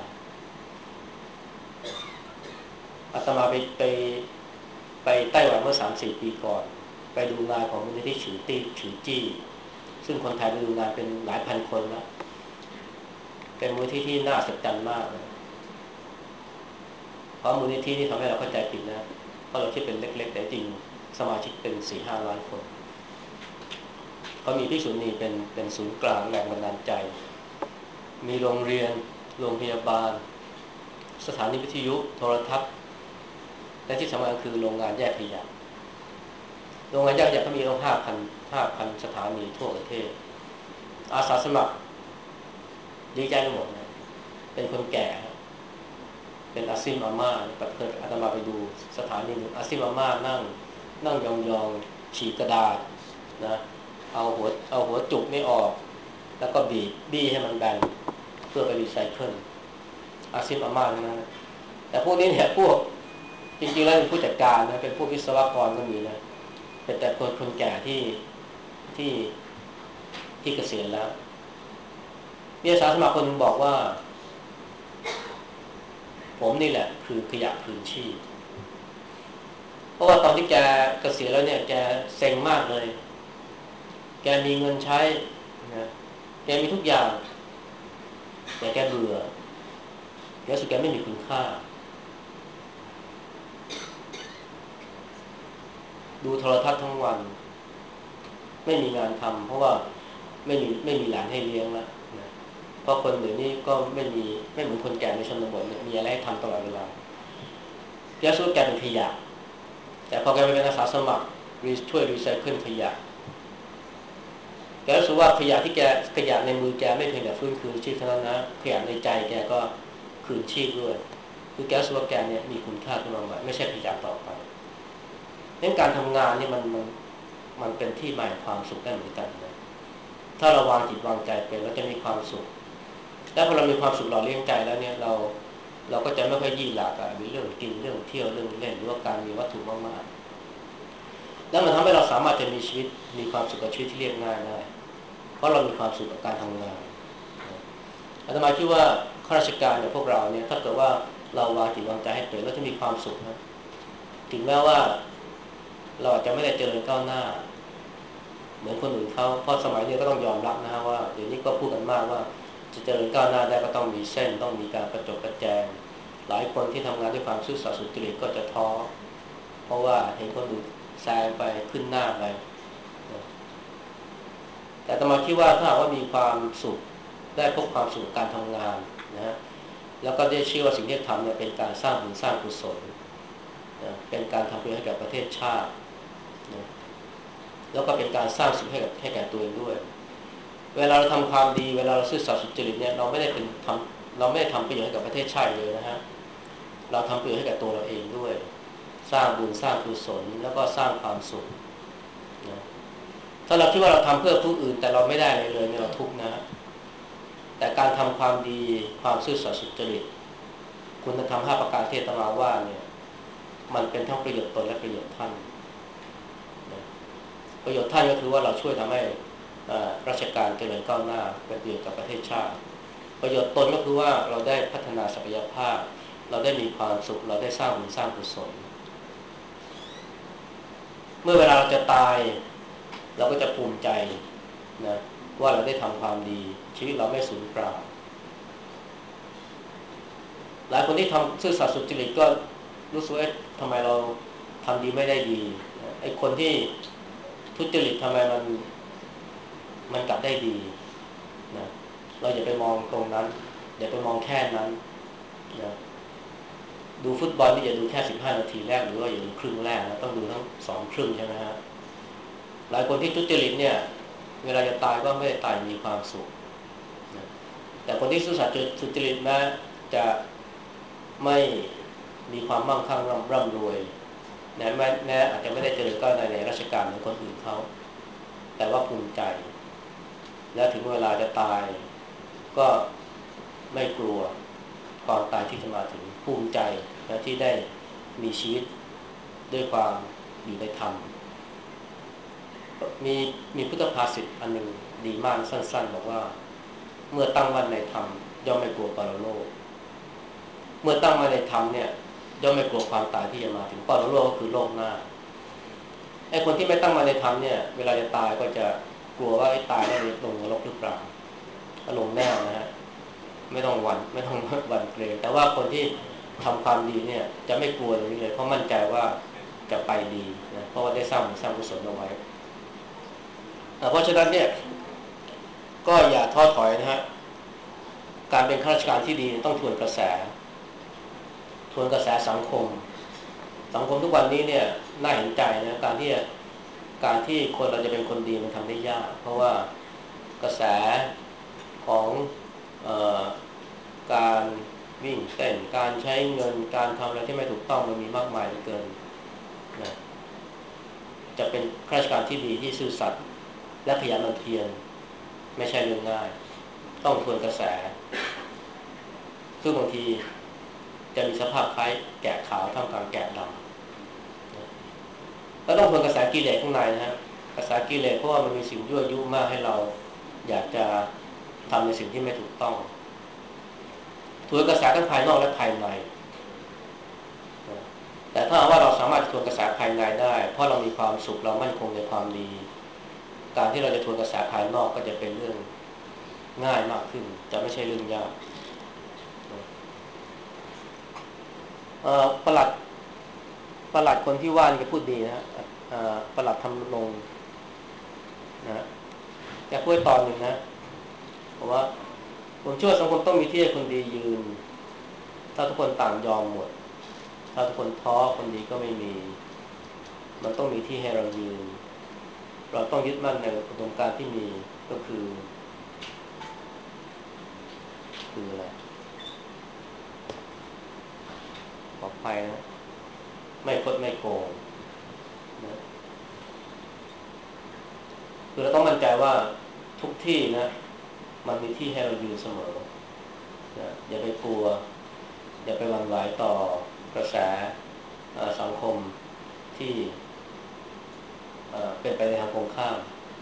อาตมาไปไปไปไต้หวันเมื่อสามสี่ปีก่อนไปดูงานของมูลนิธิฉือตี้ฉือจี้ซึ่งคนไทยไปดูงานเป็นหลายพันคนแล้วเป็นมูลนิธิที่น่าอัศจรรย์มากนะเพราะมูลนิธินี่ทำให้เราเข้าใจผิดนะเพราะเราคิดเป็นเล็กๆแต่จริงสมาชิกเป็นสี่ห้าล้านคนเขามีภิกษุณีเป็นเป็นศูนย์กลางแรงบันดาลใจมีโรงเรียนโรงพยาบาลสถานีวิทยุโทรทัศน์และที่สำคัญคือโรงงานแยกขยะโรงงานแยกขยะก็มีตั้งห้าพันห้าพันสถานีทั่วประเทศอาสาสมัครดีใจไปหมดนะเป็นคนแก่เป็นอาซิมอาม่าแบบเคยอาตมาไปดูสถานีหนึ่งอาซิมอาม่านั่งนั่งยองๆฉีกกระดาษนะเอาหัวเอาหัวจุกนี่ออกแล้วก็บีบบี้ให้มันแบนเพื่อไปรีไซเคิลอาซิมอาม่าทั้งนั้นแต่พวกนี้เนี่ยพวกจริงๆแล้วเป็นผู้จัดการนะเป็นผู้วิศวกรก็มีนะเป็นแต่คนคนแก่ที่ที่ที่เกษียณแล้วมีอาสาสมัครคนหนึ่งบอกว่าผมนี่แหละคือขยะคืนชีพเพราะว่าตอนที่แกเกษียณแล้วเนี่ยแกเซ็งมากเลยแกมีเงินใช้นะแกมีทุกอย่างแต่แกเบื่อแกรู้สึกแกไม่มีคุณค่าดูโทรทัศน์ทั้งวันไม่มีงานทำเพราะว่าไม่มีไม่มีหลานให้เลี้ยงแล้วนะเพราะคนเดี๋ยวนี้ก็ไม่มีไม่เหมือนคนแก่ในชนบทเนี่ยมีอะไรให้ทำตลอดเวลาแกสู้แกเป็นขยะแต่พอแกไปเป็นอาสาสมัครช่วยรีไซเคิลขยะแกรู้สึกว่าขยะที่แกขยะในมือแกไม่เพียงแต่ฟื้นคืนชีพเท่านั้นนะขยะในใจแกก็คืนชีพด้วยคือแกรู้สึกว่าแกเนี่ยมีคุณค่าขึ้นมาใหม่ไม่ใช่ขยะต่อไปเรื่องการทำงานนี่มันมันมันเป็นที่มาของความสุขได้เหมือนกันนะถ้าเราวางจิตวางใจเป็นเราจะมีความสุขแล้วพอเรามีความสุขหล่อเลี้ยงใจแล้วเนี่ยเราเราก็จะไม่ค่อยยี่หลากับเรื่องกินเรื่องเที่ยวเรื่องเล่นหรือว่าการมีวัตถุมากๆแล้วมันทำให้เราสามารถจะมีชีวิตมีความสุขกับชีวิตที่เรียบง่ายได้เพราะเรามีความสุขกับการทำงานอาตมาคิดว่าข้าราชการอย่างพวกเราเนี่ยถ้าเกิดว่าเราวางจิตวางใจให้เป็นแล้วจะมีความสุขนะถึงแม้ว่าเราอาจจะไม่ได้เจริญก้าวหน้าเหมือนคนอื่นเขาเพราะสมัยนี้ก็ต้องยอมรับนะฮะว่าเดี๋ยวนี้ก็พูดกันมากว่าจะเจริญก้าวหน้าได้ก็ต้องมีเส้นต้องมีการประจบประแจงหลายคนที่ทำงานด้วยความซื่อสัตย์สุจริตก็จะท้อเพราะว่าเห็นคนอื่นแซงไปขึ้นหน้าไปแต่อาตมาคิดว่าถ้าว่ามีความสุขได้พบความสุขการทำงานนะแล้วก็ได้เชื่อว่าสิ่งที่ทำเนี่ยเป็นการสร้างบุญสร้างกุศลนะเป็นการทำประโยชน์ให้กับประเทศชาตินะแล้วก็เป็นการสร้างสิ่งให้กับให้แก่ตัวเองด้วยเวลาเราทำความดีเวลาเราซื่อสัตย์สุจริตเนี่ยเราไม่ได้เป็นทำเราไม่ได้ทำประโยชน์ให้กับประเทศชาติเลยนะฮะเราทำประโยชน์ให้กับตัวเราเองด้วยสร้างบุญสร้างกุศลแล้วก็สร้างความสุขนะถ้าเราคิดว่าเราทำเพื่อผู้อื่นแต่เราไม่ได้อะไรเลยเนี่ยเราทุกข์นะแต่การทำความดีความซื่อสัตย์สุจริตคุณธรรมห้าประการที่อาตมาว่าเนี่ยมันเป็นทั้งประโยชน์ตนและประโยชน์ท่านนะประโยชน์ท่านก็คือว่าเราช่วยทำให้ราชการเจริญก้าวหน้าเป็นประโยชน์กับประเทศชาติประโยชน์ตนก็คือว่าเราได้พัฒนาศักยภาพเราได้มีความสุขเราได้สร้างบุญสร้างกุศลเมื่อเวลาเราจะตายเราก็จะภูมิใจนะว่าเราได้ทำความดีชีวิตเราไม่สูญเปล่าหลายคนที่ทำซื่อสัตย์สุจริตก็รู้สึกว่าทำไมเราทำดีไม่ได้ดีไอ้คนที่ทุจริตทำไมมันมันกลับได้ดีนะเราอย่าไปมองตรงนั้นอย่าไปมองแค่นั้นนะดูฟุตบอลนี่อย่าดูแค่สิบห้านาทีแรกหรือว่าอย่าดูครึ่งแรกนะต้องดูทั้งสองครึ่งใช่ไหมฮะหลายคนที่ทุจริตเนี่ยเวลาจะตายก็ไม่ได้ตายมีความสุขนะแต่คนที่ซื่อสัตย์สุจริตนะจะไม่มีความมั่งคั่งร่ำรวยแม้แม้อาจจะไม่ได้เจริญก้าวหน้าในราชการเหมือนคนอื่นเขาแต่ว่าภูมิใจและถึงเวลาจะตายก็ไม่กลัวความตายที่จะมาถึงภูมิใจนะที่ได้มีชีวิตด้วยความอยู่ในธรรมมีมีพุทธภาษิตอันหนึ่งดีมากสั้นๆบอกว่าเมื่อตั้งมั่นในธรรมย่อมไม่กลัวปรโลกเมื่อตั้งมั่นในธรรมเนี่ยย่อมไม่กลัวความตายที่จะมาถึงปรโลกก็คือโลกหน้าไอ้คนที่ไม่ตั้งมั่นในธรรมเนี่ยเวลาจะตายก็จะกลัวว่าไอ้ตายแล้วจะลงนรกหรือเปล่าถ้าลงแน่นะฮะไม่ต้องหวั่นไม่ต้องหวั่นเกรงแต่ว่าคนที่ทำความดีเนี่ยจะไม่กลัวตรงนี้เลยเพราะมั่นใจว่าจะไปดีนะเพราะว่าได้สร้างบุญสร้างกุศลเอาไว้เพราะฉะนั้นเนี่ยก็อย่าท้อถอยนะฮะการเป็นข้าราชการที่ดีต้องทวนกระแสทวนกระแสสังคมสังคมทุกวันนี้เนี่ยน่าเห็นใจนะการที่การที่คนเราจะเป็นคนดีมันทำได้ยากเพราะว่ากระแสของเอ่อการวิ่งเต้นการใช้เงินการทำอะไรที่ไม่ถูกต้องมันมีมากมายเหลือเกินนะจะเป็นข้าราชการที่ดีที่ซื่อสัตย์และขยันหมั่นเพียรไม่ใช่เรื่องง่ายต้องทวนกระแสซึ่งบางทีจะมีสภาพคล้ายแกะขาวท่ามกลางแกะดำแล้วต้องทวนกระแสกิเลสข้างในนะฮะกระแสกิเลสเพราะว่ามันมีสิ่งยั่วยุมากให้เราอยากจะทำในสิ่งที่ไม่ถูกต้องทวนกระแสทั้งภายนอกและภายในแต่ถ้าว่าเราสามารถทวนกระแสภายในได้เพราะเรามีความสุขเรามั่นคงในความดีการที่เราจะทวนกระแสภายนอกก็จะเป็นเรื่องง่ายมากขึ้นจะไม่ใช่เรื่องยากประหลัดประหลัดคนที่ว่านี่ก็พูดดีนะฮะประหลัดทำลงนะแกพูดตอนหนึ่งนะบอกว่าผมเชื่อสังคมต้องมีที่ให้คนดียืนถ้าทุกคนต่างยอมหมดถ้าทุกคนท้อคนดีก็ไม่มีมันต้องมีที่ให้เรายืนเราต้องยึดมั่นในอุดมการณ์ที่มีก็คือคืออะไรขออภัยนะไม่คดไม่โกงนะคือเราต้องมั่นใจว่าทุกที่นะมันมีที่ให้เราอยู่เสมอนะอย่าไปกลัวอย่าไปหวั่นไหวต่อกระแสสังคมที่เป็นไปในทางตรงข้าม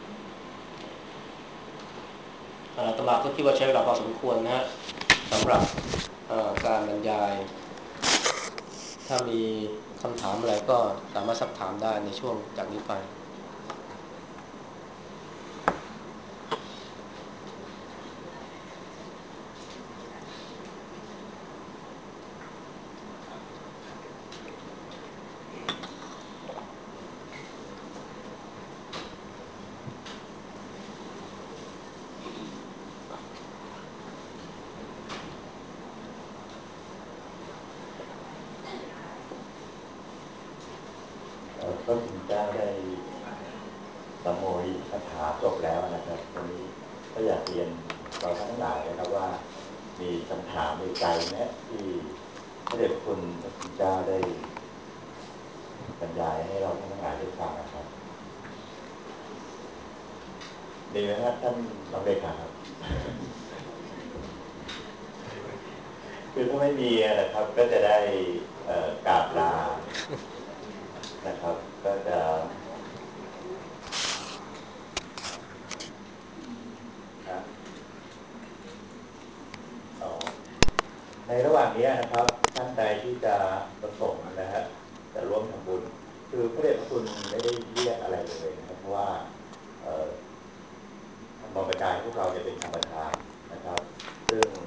อาตมาก็คิดว่าใช้เวลาพอสมควรนะสำหรับการบรรยายถ้ามีคำถามอะไรก็สามารถสักถามได้ในช่วงจากนี้ไป
ก็ถึงจะได้สมโภชคาถาจบแล้วนะครับวันนี้ก็อยากเรียนเราทั้งหลายนะครับว่ามีคำถามในใจนะที่พระเดชพระคุณพระคุณเจ้าได้บรรยายให้เราทั้งหลายได้ฟังนะครับดีไหมครับท่านรองเลขาครับคือถ้าไม่มีนะครับก็จะได้กราบลานะครับก็จะในระหว่างนี้นะครับท่านใดที่จะประสงค์นะฮะจะร่วมทำบุญคือพระเดชพระคุณไม่ได้เรียกอะไรเลยนะครับเพราะว่าเอ่อมองประกายพวกเราจะเป็นธรรม